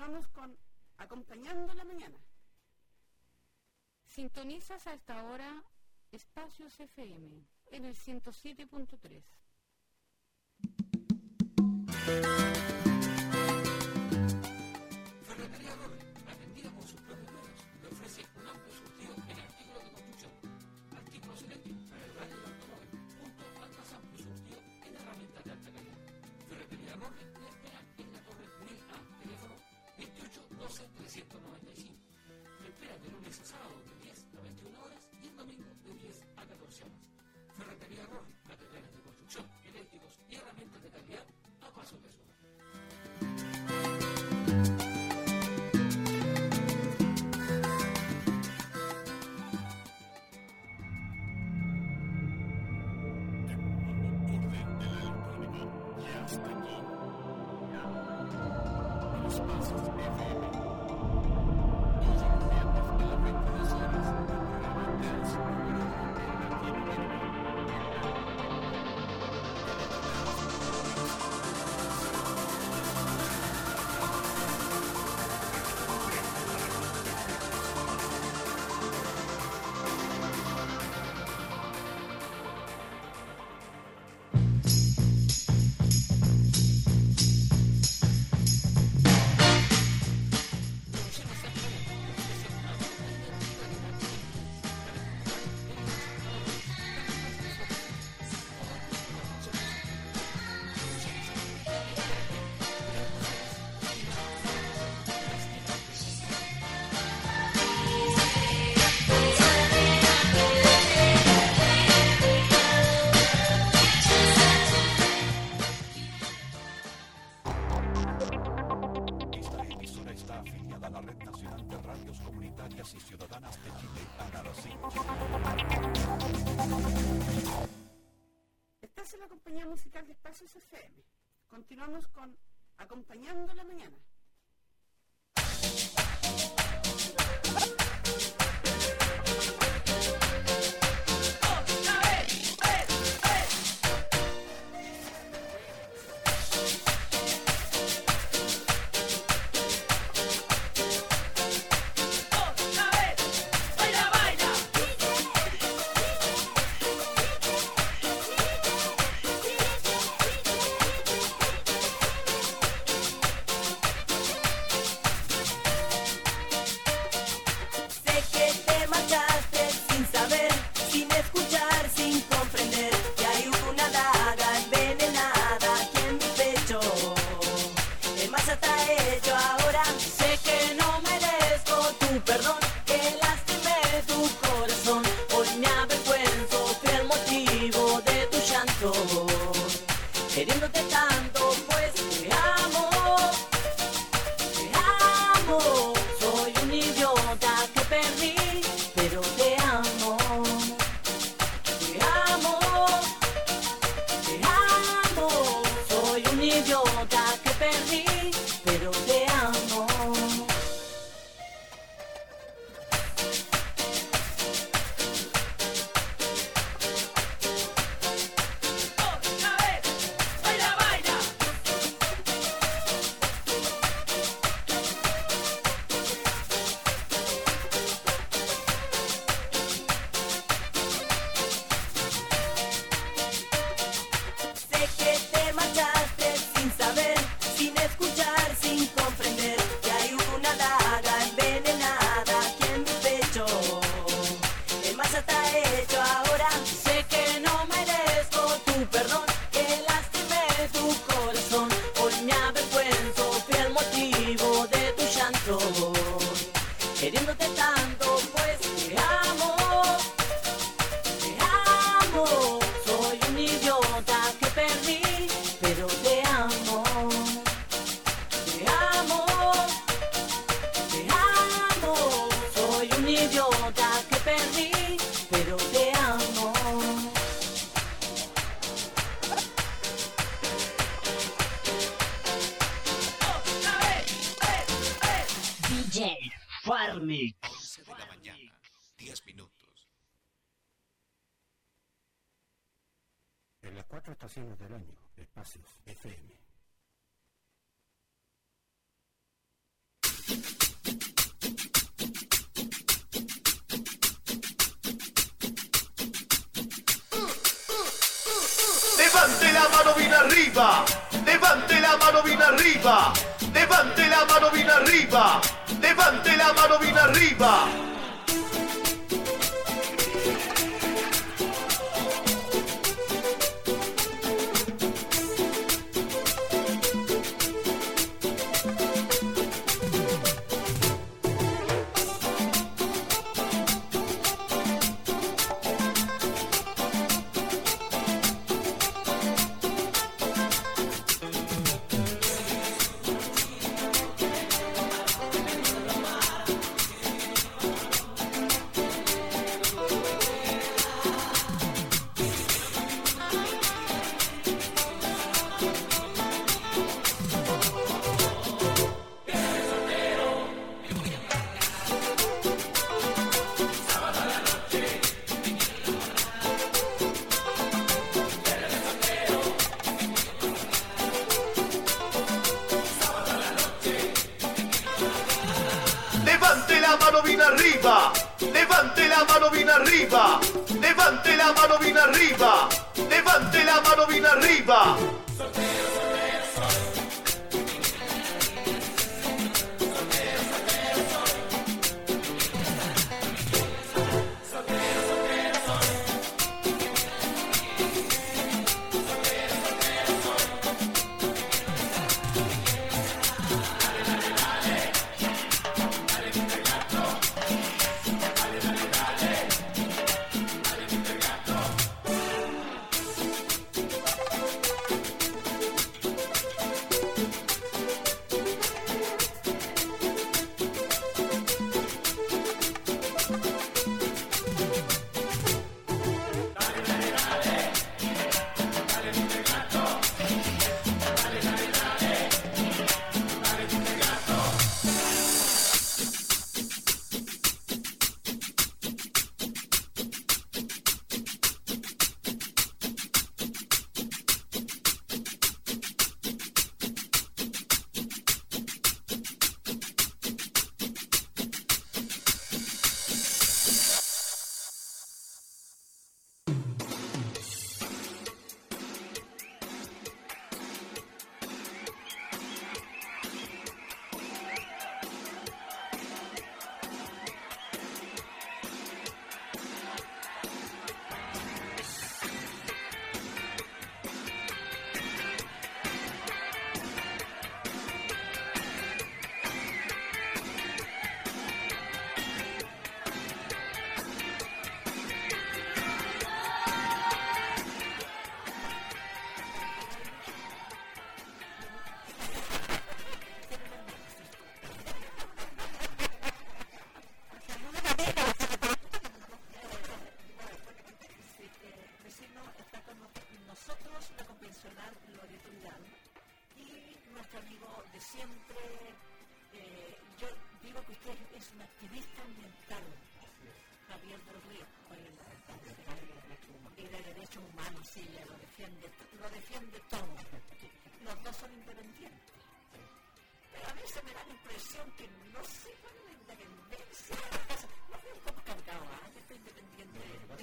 Continuamos con Acompañando la Mañana. Sintonizas a esta hora Espacios FM en el 107.3. Ferretería Roble, atendida por sus propios dueños, le ofrece un amplio surtido en artículos de construcción, artículos eléctricos para el hogar y el automóvil, junto al más amplio surtido en herramientas de alta calidad. Ferretería Roble le espera en la torre 1000A, teléfono 28 12 395. Le espera de lunes a sábado de 10 a 21 horas y el domingo de 10 a 14 horas. Ferretería Roble, materiales de construcción, eléctricos y herramientas de calidad a paso de su hogar. Estás en la compañía musical de Espacios FM. Continuamos con Acompañando la Mañana. Queriéndote tanto, pues te amo, soy un idiota que perdí, pero te amo, soy un idiota que perdí, pero te amo. Queriéndote tanto, pues te amo, soy un idiota que perdí, pero te amo, soy un idiota que perdí, pero te amo. DJ Farmix. 11 de la mañana, 10 minutos. En las 4 estaciones del año, Espacios FM. arriba, levante la mano bien arriba, levante la mano bien arriba, levante la mano bien arriba. Levante la mano bien arriba, levante la mano bien arriba, levante la mano bien arriba, levante la mano bien arriba. Lo defiende todo. Los dos son independientes. Pero a veces me da la impresión que no sé cuál es la independencia. No fui un poco cargado, que estoy independiente.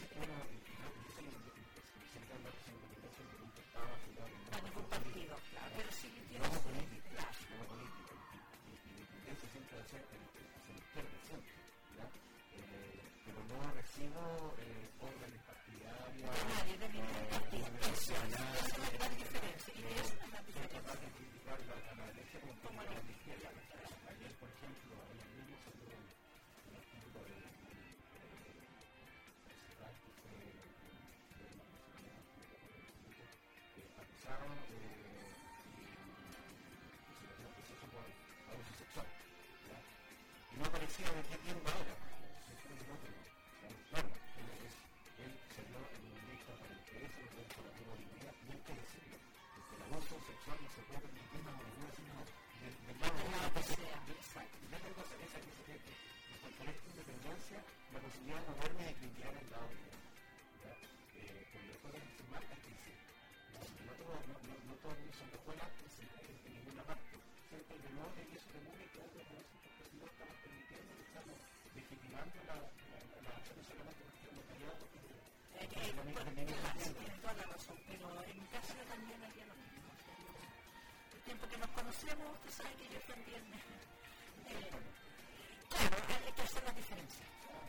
A ningún partido, claro. Pero sí tiene una política. Claro. Eso siempre va a ser pero no recibo órdenes partidarias. Nadie de ningún partido. Esa es una gran diferencia. Y es una gran diferencia. Como la izquierda. Ayer, por ejemplo, había niños que tuvieron un tipo de acusaron abuso sexual. Y no aparecía de qué tiempo ahora. Claro, él salió en una lista para el interés de la movilidad, no hay que decirlo. El abuso sexual no se puede permitir en ninguna sino del lado de la posibilidad. Yo tengo esa por esta independencia, la posibilidad de moverme y de criticar el lado de porque después de sumar la crisis. No todos son de escuela en ninguna parte. Siempre el menor de eso de muy claro porque no estamos permitiendo que estamos legitimando la acción solamente porque los candidatos tiene toda la razón, pero en mi caso también había lo mismo. tiempo que nos conocemos, usted sabe que yo también, claro, hay que hacer la diferencia.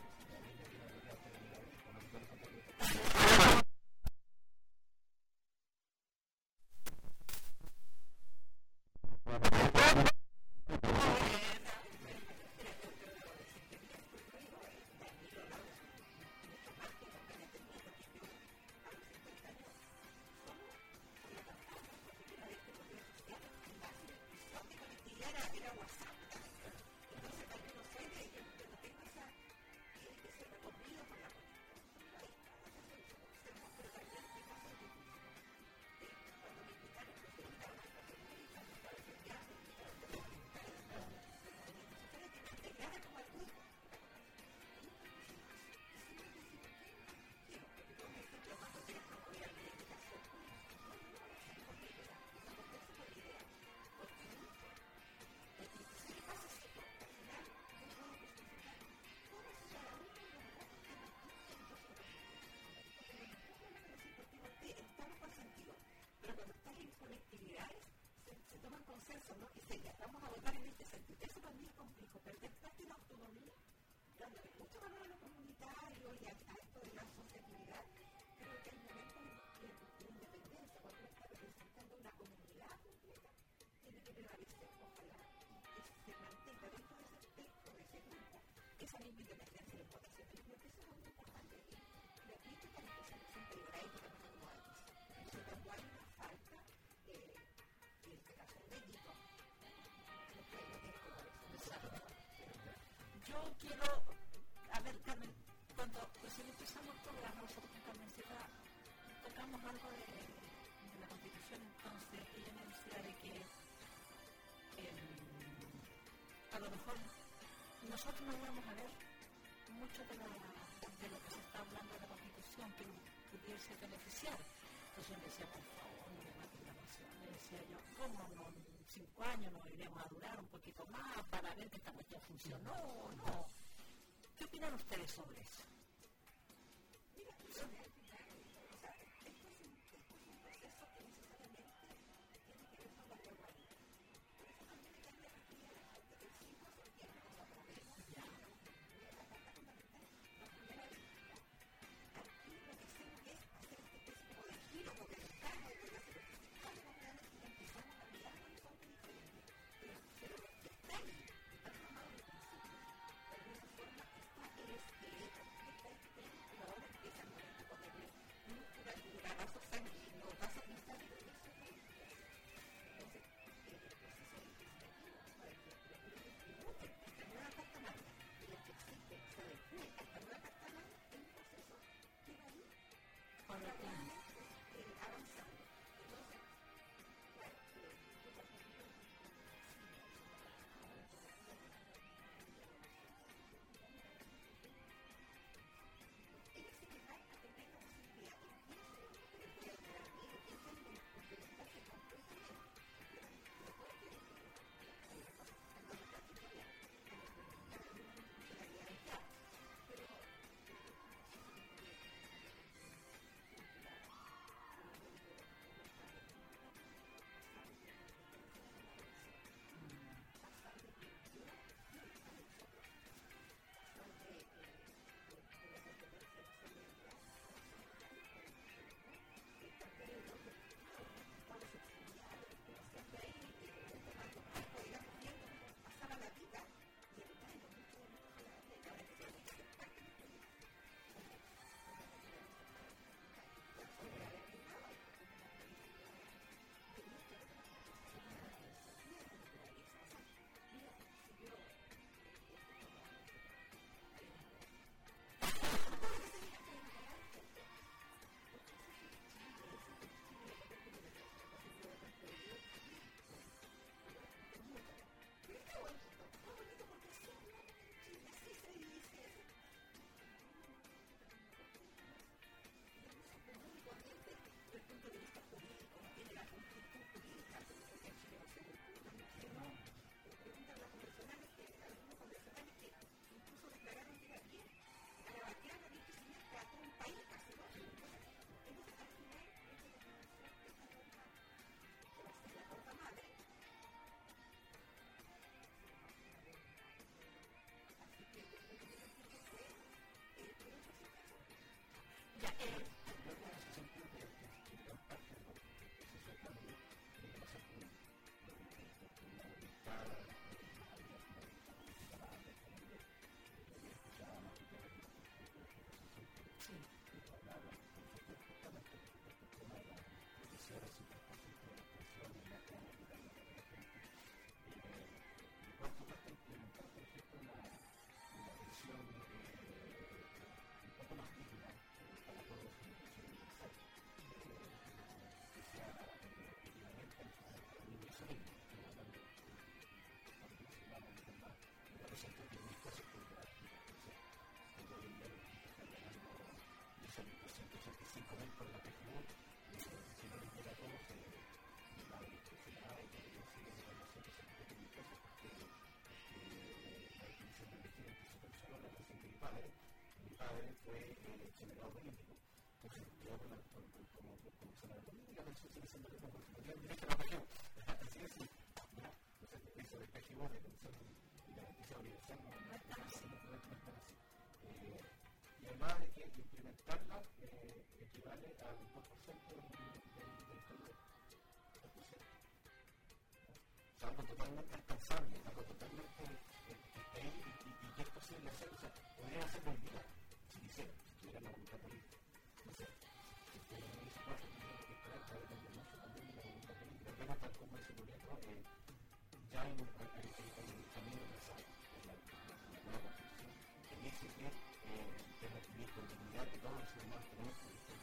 Consenso, ¿no? Y se vamos a votar en este sentido. Eso para mí es complejo, perder parte de la autonomía, dándole mucho valor a lo comunitario y a esto de la asociatividad. Creo que hay momentos en que la independencia, cuando uno está representando una comunidad completa, tiene que prevalecer, ojalá, y que se mantenga dentro de ese espectro, de ese grupo, esa misma independencia de votación. Yo creo que eso es muy importante. Y la crítica es que se presenta y ahora hay que trabajar como antes. Entonces, cuando hay una falta, en este caso médico, yo quiero, a ver, Carmen, cuando recién empezamos el programa, nosotros con Carmencita tocamos algo de la Constitución, entonces ella me decía de que a lo mejor nosotros no íbamos a ver mucho de lo que se está hablando de la Constitución que pudiese beneficiar. Entonces yo me decía, por favor, no me maten la nación. Le decía yo, ¿cómo no? 5 años nos iremos a durar un poquito más para ver que esta cuestión funcionó o no. ¿Qué opinan ustedes sobre eso? generado político. Entonces, yo como persona política, me estoy diciendo que como derecho a la región. Así es, entonces, eso de PGU, de Comisión de Garantía Universal, no es tan así. Y además de que implementarla equivale al 2% del PIB. Es algo totalmente alcanzable, algo totalmente ahí y que es posible hacer. O sea, podrían hacerlo un día, si quisieran, si tuvieran la voluntad política. Entonces, me dice, bueno, que esperar, que depende mucho también de la voluntad política, pero tal como dice Julián, ya hay un camino trazado, la nueva constitución, que dice que debe adquirir con dignidad que todos los seres humanos tenemos que vivir.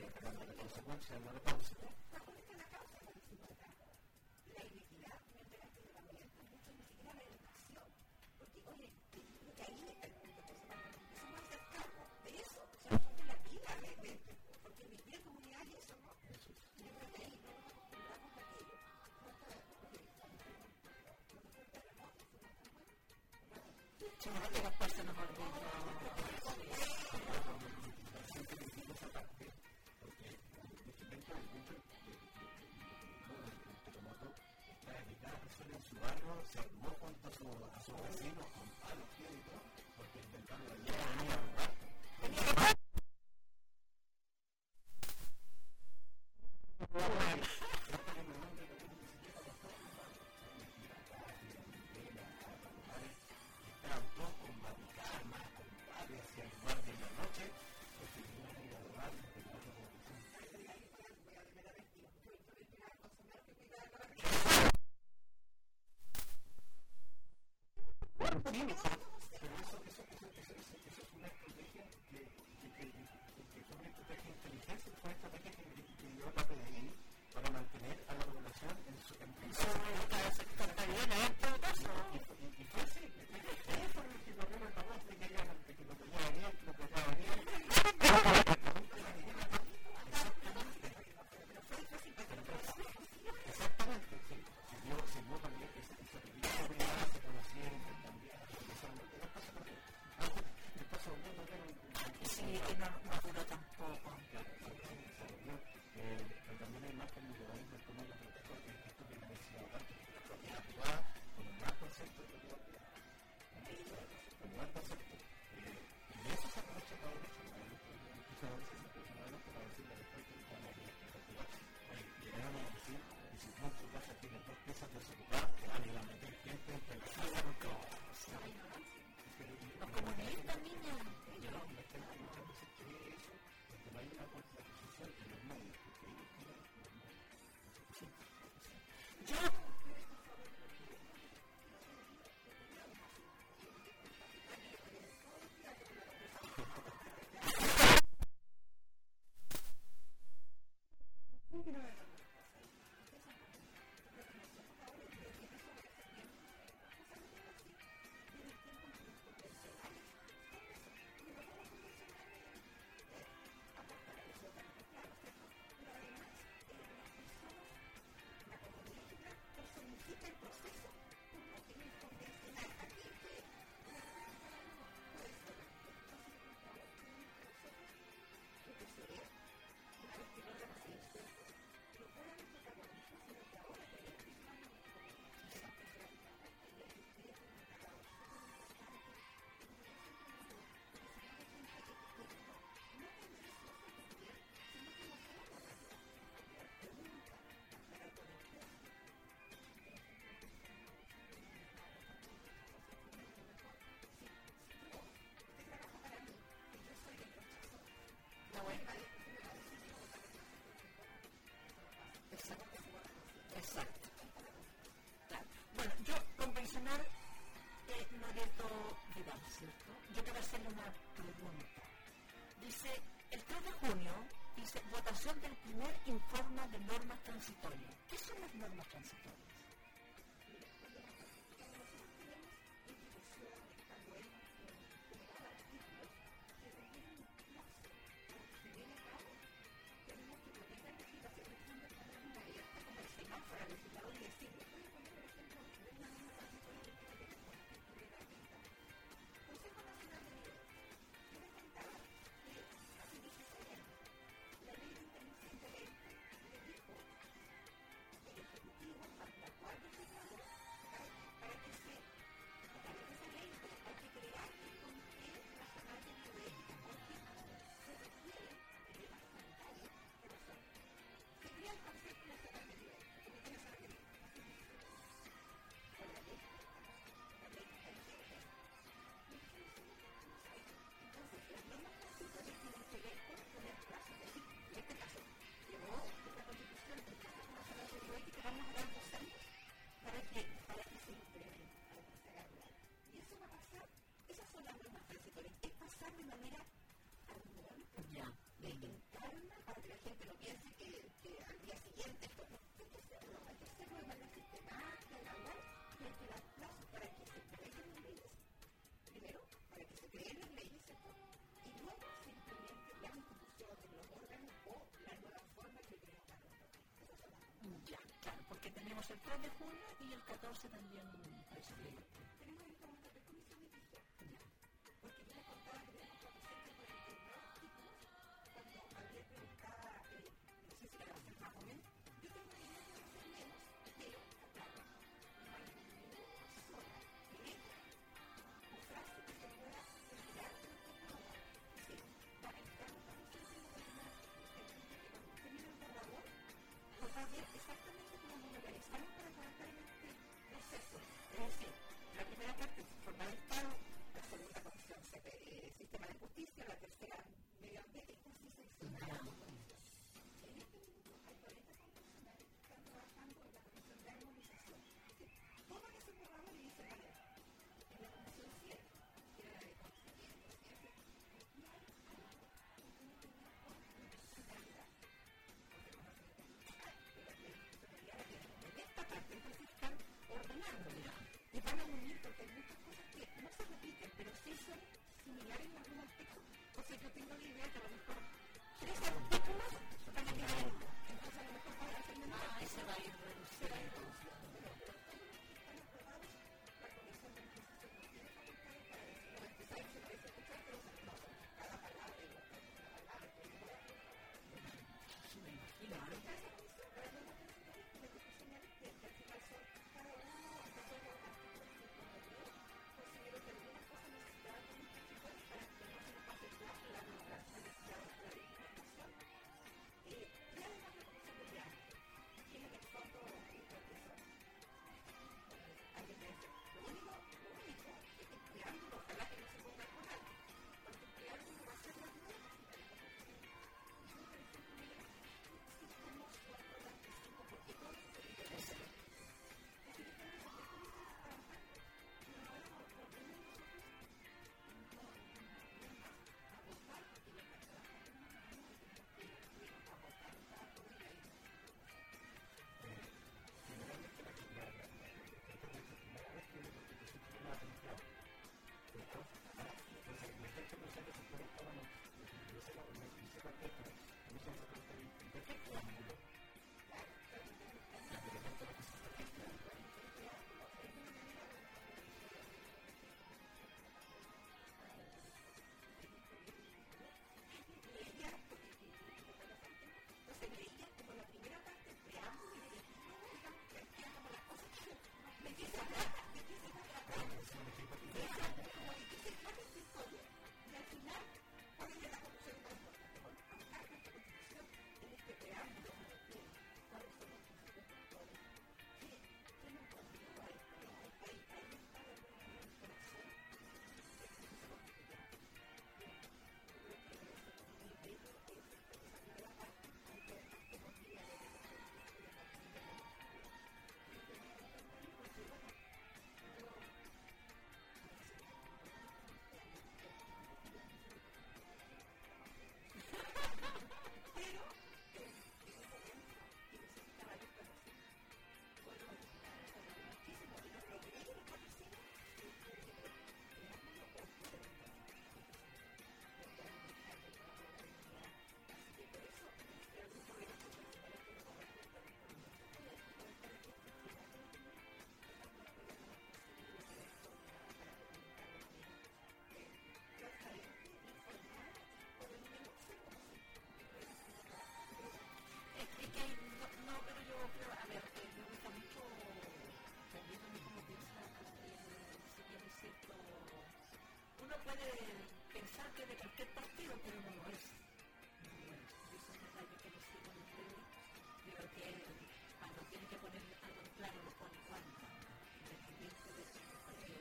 consecuencia de la pausa. Seguro que después se nos olvidó. En su barrio se armó junto a sus vecinos con palos y todo, porque intentaron la idea de a robar. Estaban todos con barricadas, con palos, hacían guardia en la noche, porque tenían que ir a robar. Para mantener a la población en su y fue así, ellos fueron los que corrieron la voz de que lo tenía bien, que lo trataba bien. Exactamente, sí. Sirvió también que esa película se conocieron, intercambiaron, después se volvió a tocar sí, que no duró tampoco. Pero también hay más liberalismo como la protección que esto que me decía tanto la propiedad privada con el mal concepto de propiedad privada. Con el mal concepto. Y de eso se aprovecha para decirle después que estamos en la propiedad. Llegamos a decir que si tú en tu casa tienes dos piezas desocupadas, te van a ir a meter gente entre la sala con todo. Los comunistas, niña. La gente muchas veces cree eso, porque no hay una contraposición en los medios. Exacto. Claro. Bueno, yo convencional Loreto Vidal, ¿cierto? Yo quiero hacerle una pregunta. Dice, el 3 de junio, dice, votación del primer informe de normas transitorias. ¿Qué son las normas transitorias? Tenemos el 3 de junio y el 14 también presidente. exactamente como nos organizamos para trabajar en este proceso. Es decir, la primera parte es formar el Estado, la segunda comisión sistema de justicia, la tercera medio ambiente y justicia excepcional. En este minuto hay 40 comisionares que están trabajando en la comisión de armonización. Todos esos borradores dicen, vale, en la comisión 7, que era la de conocimiento, ciencia, y hay en esta parte entonces están ordenando ya y van a unir porque hay muchas cosas que no se repiten pero sí son similares en algún aspecto. O sea, yo tengo la idea que a lo mejor 3 artículos van a quedar en uno, entonces a lo mejor van a hacer menos y se va a ir reduciendo. Pero están aprobados, la comisión de administración no tiene facultades para decir, no, es que saben se parece escuchar, pero no, cada palabra y cada palabra que yo voy a aprobar. Y la verdad esa comisión para los funcionarios que les señales que al final son cada uno de esos artículos que considero que algunas cosas necesitaban de modificaciones para que no se nos pase la necesidad de la implementación. Y además la comisión de viaje, que es en el fondo lo que son. Hay que decir, lo único es que el preámbulo, ojalá que no se ponga con algo, porque el preámbulo va a ser la nueva pensar que de cualquier partido, pero no lo es. Yo soy verdad que conocí con ustedes, creo que cuando tiene que poner algo en claro lo pone cuando, independiente de su partido.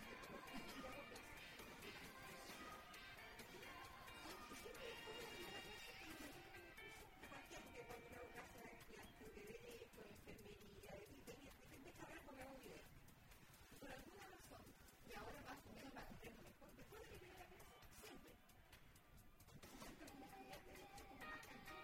Por alguna razón, y ahora más o menos va a entender mejor, después de que viene la clase, siempre. Siempre me había derecho como más tranquilo.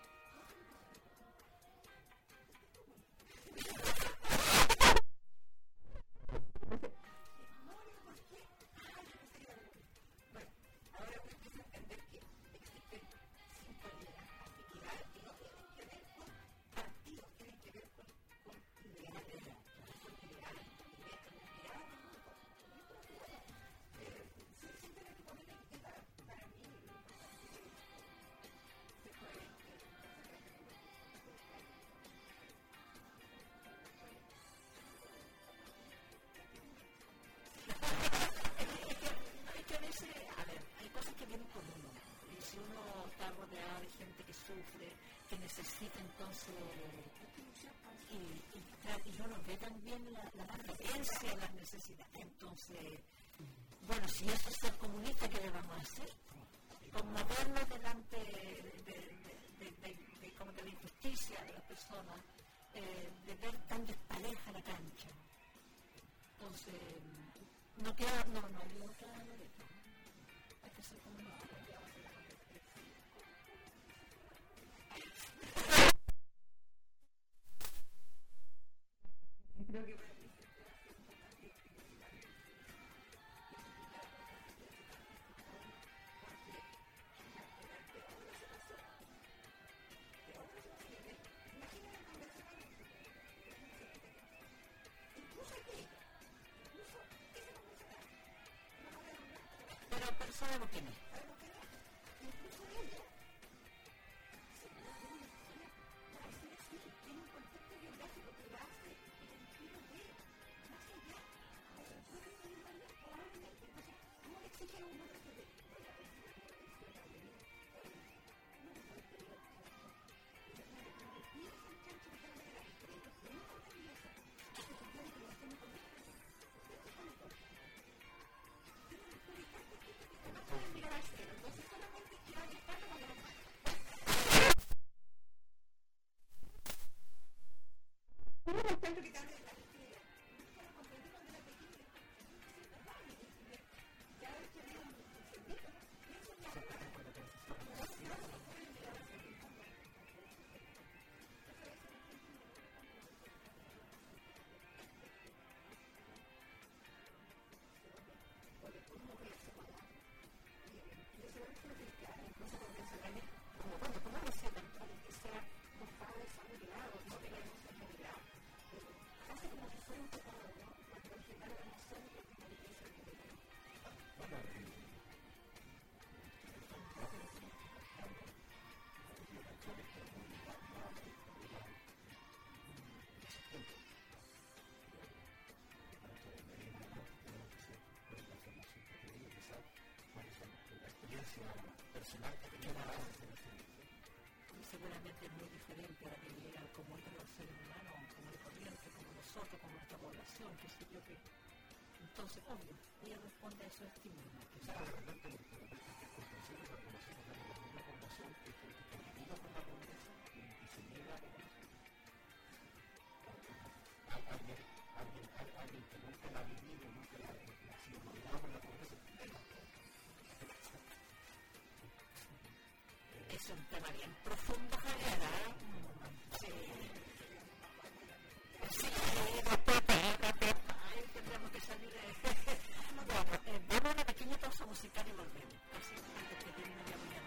No, ¿por qué? Ah, yo no sé de algo. Bueno, ahora uno empieza a entender que existen 5 ideas, actividades que no tienen que ver con partidos, tienen que ver con ideales, son ideales, ideas que nos miraban en un poco. Simplemente poner en etiqueta para mí lo importante que es ser coherente. Es que a veces, a ver, hay cosas que vienen con uno. Y si uno está rodeado de gente que sufre, que necesita entonces y no nos ve también la referencia a las necesidades. Entonces, bueno, si eso es ser comunista, ¿qué le vamos a hacer? Conmovernos delante de la injusticia de las personas, de ver tan despareja la cancha. Entonces, no hay otra manera. Hay que ser comunista. Creo que pero sabemos quién es. Seguramente es muy diferente a la que llega como los seres humanos, como el corriente, como nosotros, como nuestra población, que sé yo que. Entonces, obvio, ella responde a esos estímulos. Alguien que nunca la ha vivido, nunca la ha vivido con la pobreza. Es un tema bien profundo, Javier. Sí. Sí, ahí tendremos que salir de... Bueno, vamos a una pequeña pausa musical y volvemos. Así antes que termine ya voy a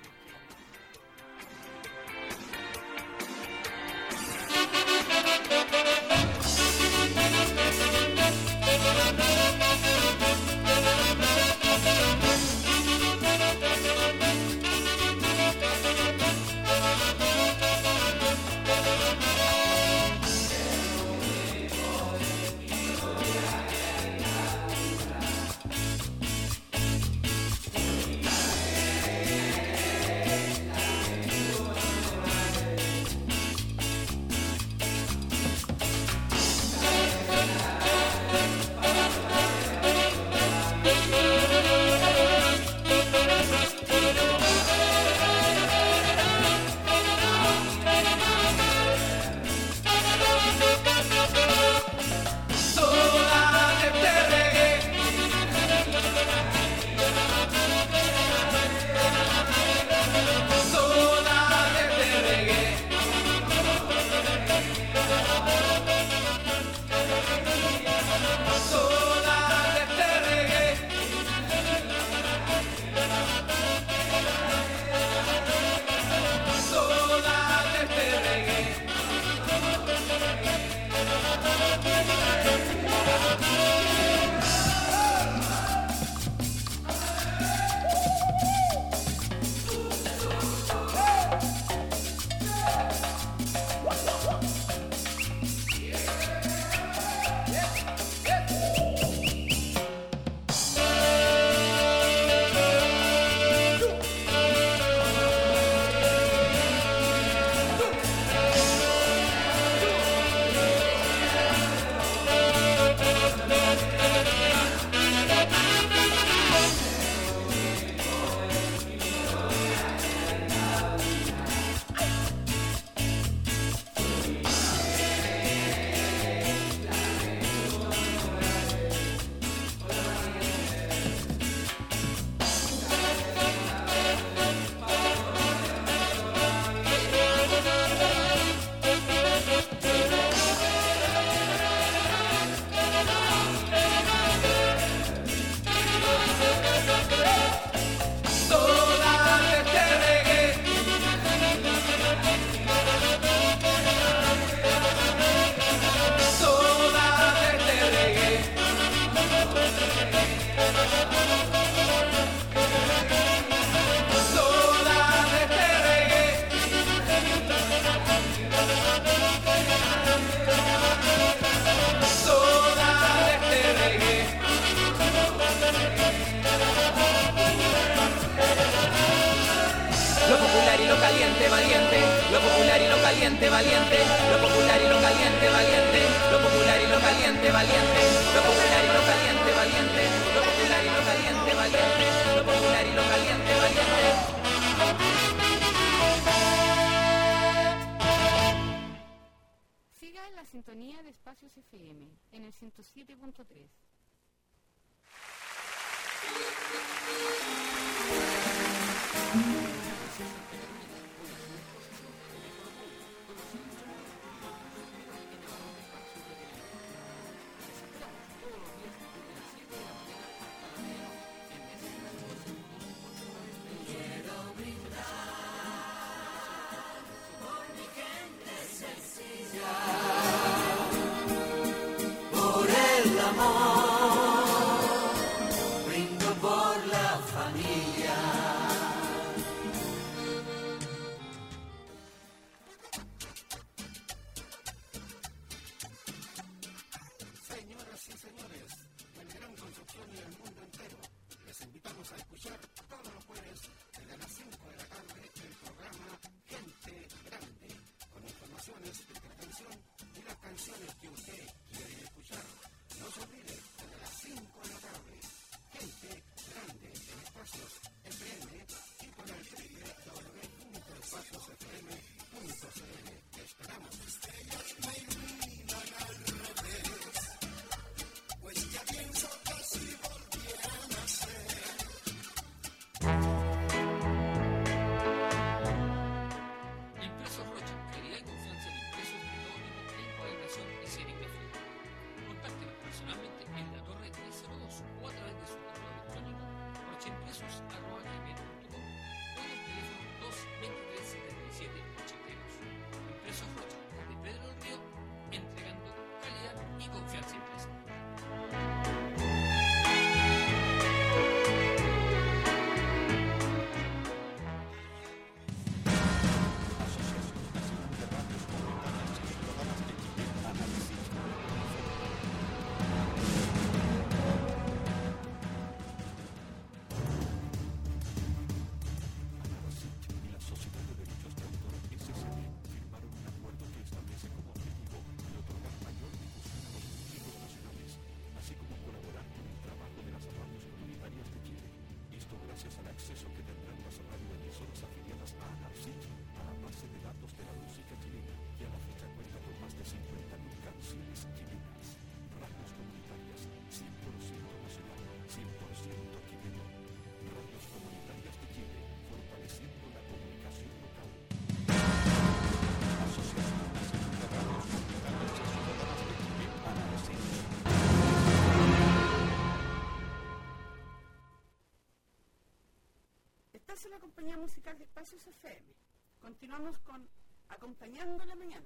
caliente, valiente, lo popular y lo caliente, valiente, lo popular y lo caliente, valiente, lo popular y lo caliente, valiente, lo popular y lo caliente, valiente, lo popular y lo caliente, valiente, lo popular y lo caliente, valiente. Siga en la sintonía de Espacios FM en el 107.3. En la compañía musical de Espacios FM. Continuamos con Acompañando la Mañana.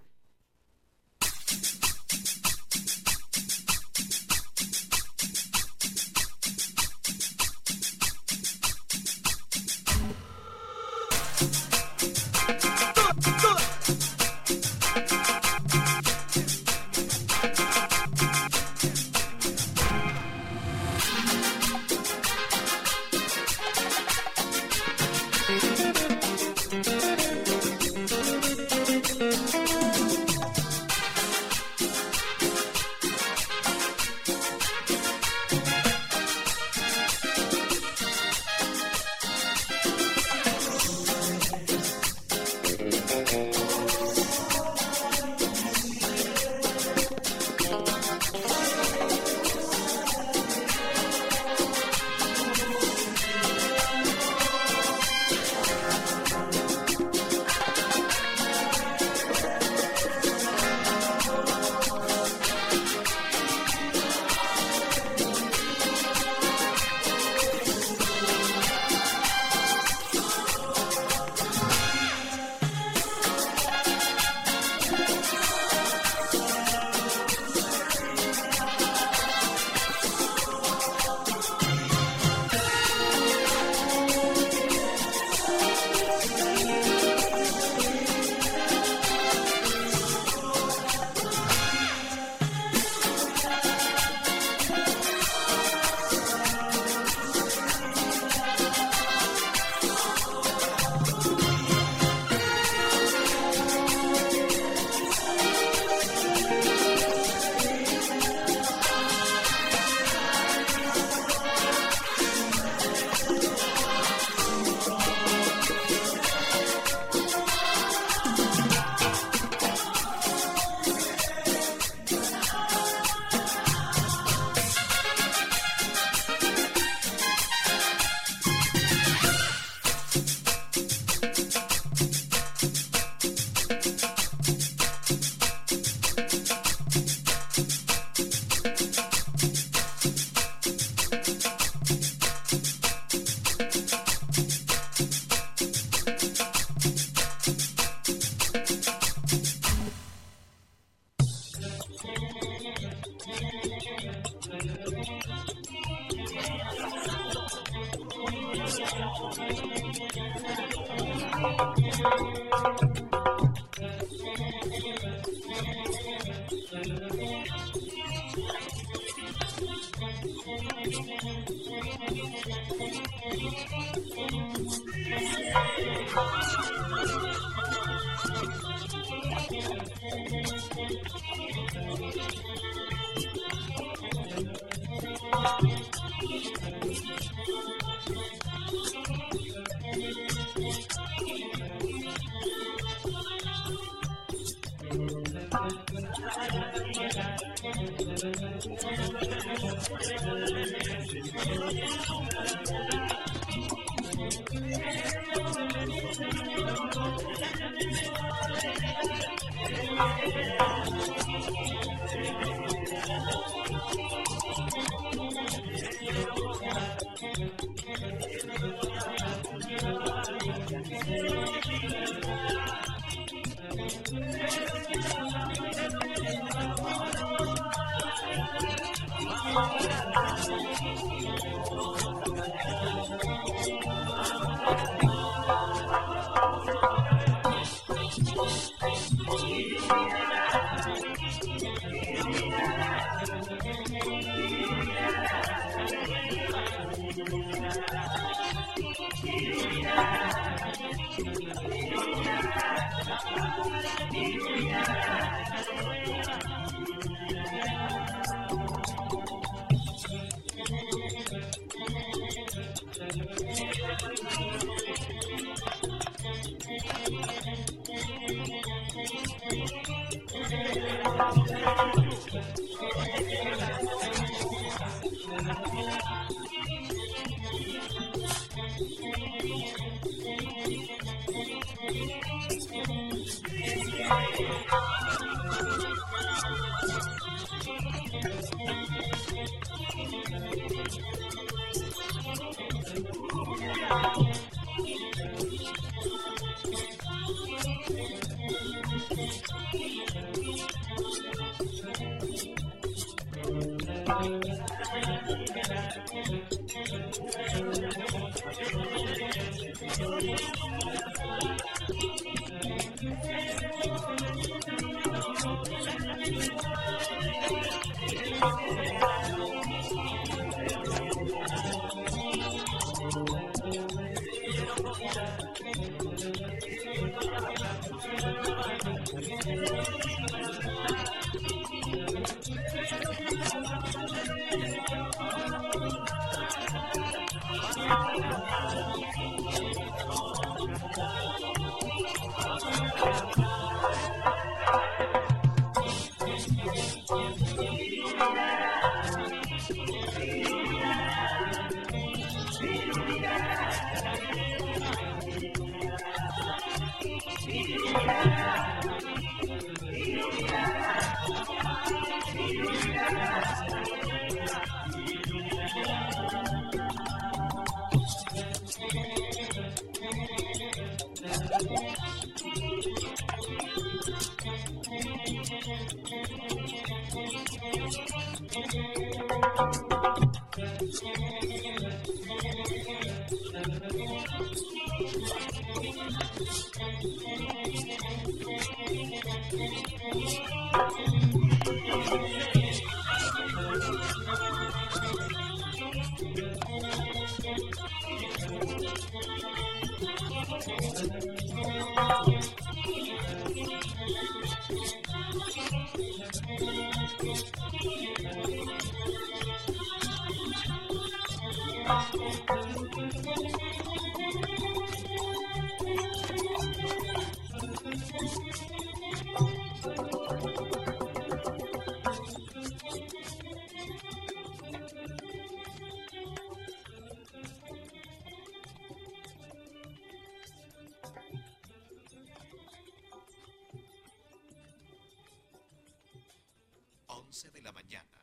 De la mañana,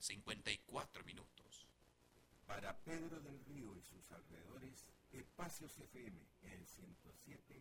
54 minutos. Para Pedro del Río y sus alrededores, Espacios FM en 107.3.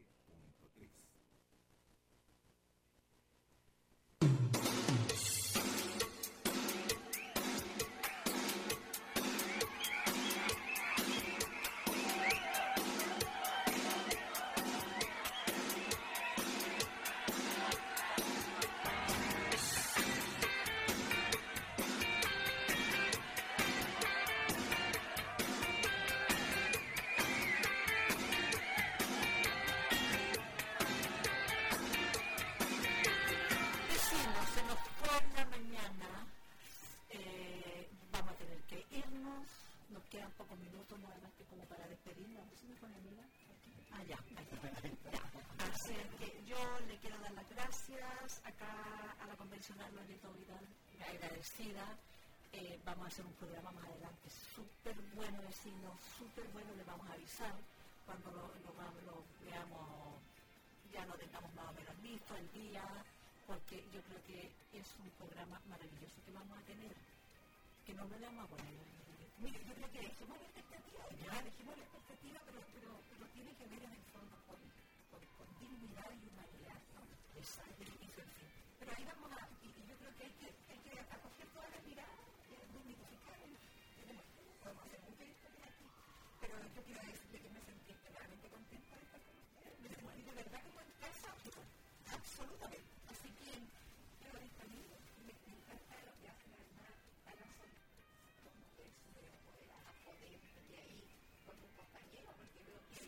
Vamos a hacer un programa más adelante súper bueno, vecinos, súper bueno, les vamos a avisar cuando lo veamos, ya lo tengamos más o menos listo el día, porque yo creo que es un programa maravilloso que vamos a tener, que no me vamos a poner. Mire, yo creo que dejemos la expectativa, dejemos la expectativa, pero tiene que ver en el fondo con dignidad y humanidad, ¿no? Exacto, pero ahí vamos a, y yo creo que hay que acoger todas las miradas, dignificar, podemos hacer muchas historias aquí, pero yo quiero decirle que me sentí realmente contenta de estar con ustedes, me sentí de verdad como en casa, absolutamente, así que quiero disponible, me encanta lo que hacen además a nosotros, como que es poder de ahí con un compañero, porque veo que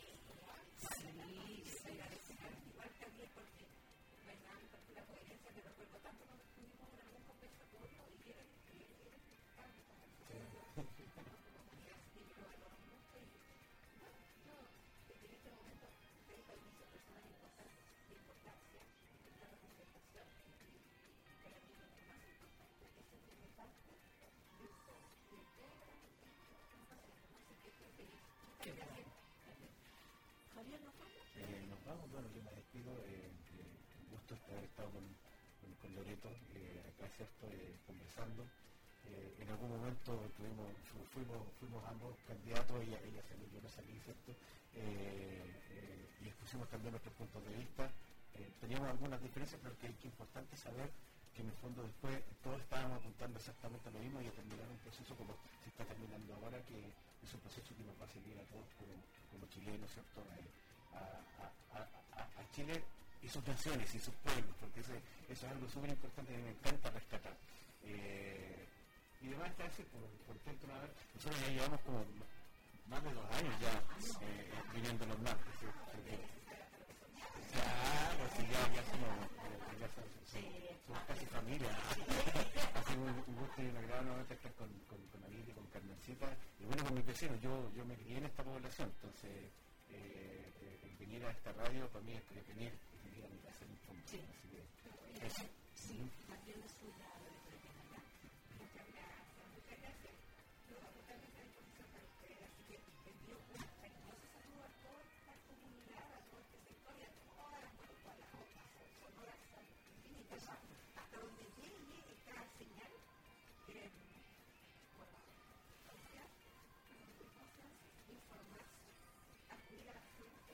se agradece igual también porque no hay nada porque la coherencia que recuerdo tanto cuando estuvimos en algún conversatorio y era Nos vamos, bueno, yo me despido, un gusto haber estado con Loreto, acá, ¿cierto? Conversando. En algún momento fuimos ambos candidatos, ella salió, yo no salí, ¿cierto? Y expusimos también nuestros puntos de vista. Teníamos algunas diferencias, pero que es importante saber que en el fondo después todos estábamos apuntando exactamente a lo mismo y a terminar un proceso como se está terminando ahora, que es un proceso que nos va a servir a todos como chilenos, ¿cierto? A Chile y sus naciones y sus pueblos, porque eso es algo súper importante que me encanta rescatar. Y además está así, por ejemplo, nosotros ya llevamos como más de 2 años ya viniendo los martes, ¿sí? Claro, sí, ya somos casi familia. Ha sido un gusto y un agrado nuevamente estar con Anita y con Carmencita, y bueno, con mis vecinos. Yo me crié en esta población, entonces venir a esta radio para mí es venir a mi casa en el fondo. Sí. Así que eso. Sí, también es su lado de Muchas gracias. Totalmente a disposición para ustedes, así que envío un cariñoso saludo a toda esta comunidad, a todo este sector y a todas las otras sonoras infinitas, hasta donde llegue esta señal. Informar, acudir a la gente,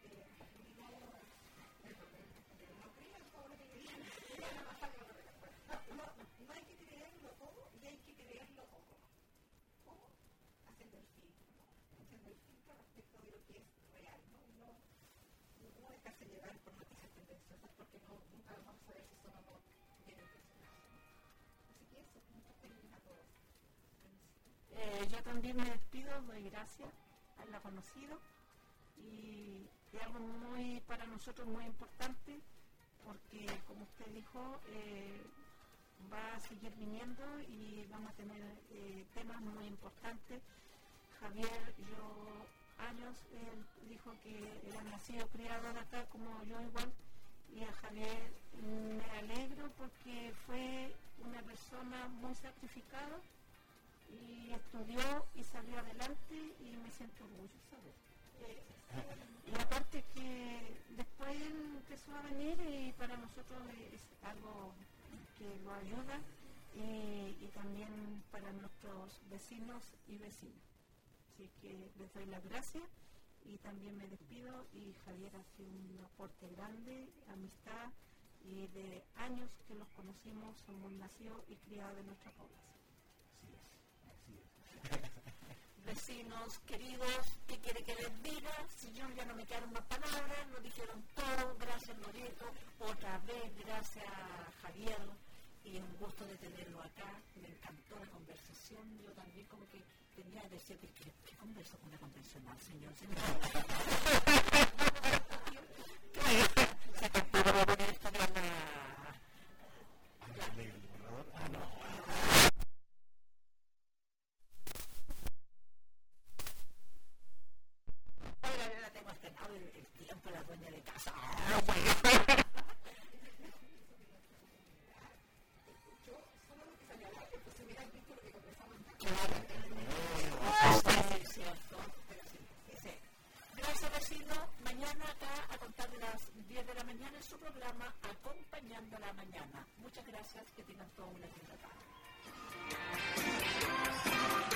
no hay que creerlo todo y hay que creerlo todo. ¿Cómo? Haciendo el filtro, respecto de lo que es real, no dejarse llevar por noticias tendenciosas porque nunca vamos a saber si son o no bien intencionadas. Así que eso, muchos cariños a todos. Yo también me despido, doy gracias a haberla conocido y es algo para nosotros muy importante porque, como usted dijo, va a seguir viniendo y vamos a tener temas muy importantes. Javier, él dijo que era nacido, criado de acá como yo igual, y a Javier me alegro porque fue una persona muy sacrificada y estudió y salió adelante y me siento orgullosa de él. Y aparte que después él empezó a venir y para nosotros es algo que lo ayuda y también para nuestros vecinos y vecinas. Así que les doy las gracias y también me despido y Javier ha sido un aporte grande, amistad y de años que los conocimos, somos nacidos y criados de nuestra población. Vecinos queridos, ¿qué quiere que les diga? Si yo ya no me quedaron más palabras, lo dijeron todo. Gracias Loreto, otra vez gracias Javier y un gusto de tenerlo acá. Me encantó la conversación. Yo también como que tenía que decirte que converso con una convencional, señor. Se capturó la poner esto de la... El tiempo, la dueña de casa. Yo solo lo que señalaba es que si hubieran visto lo que repetirnos mañana acá a contar de las 10 de la mañana en su programa Acompañando la Mañana. Muchas gracias, que tengan toda una linda tarde.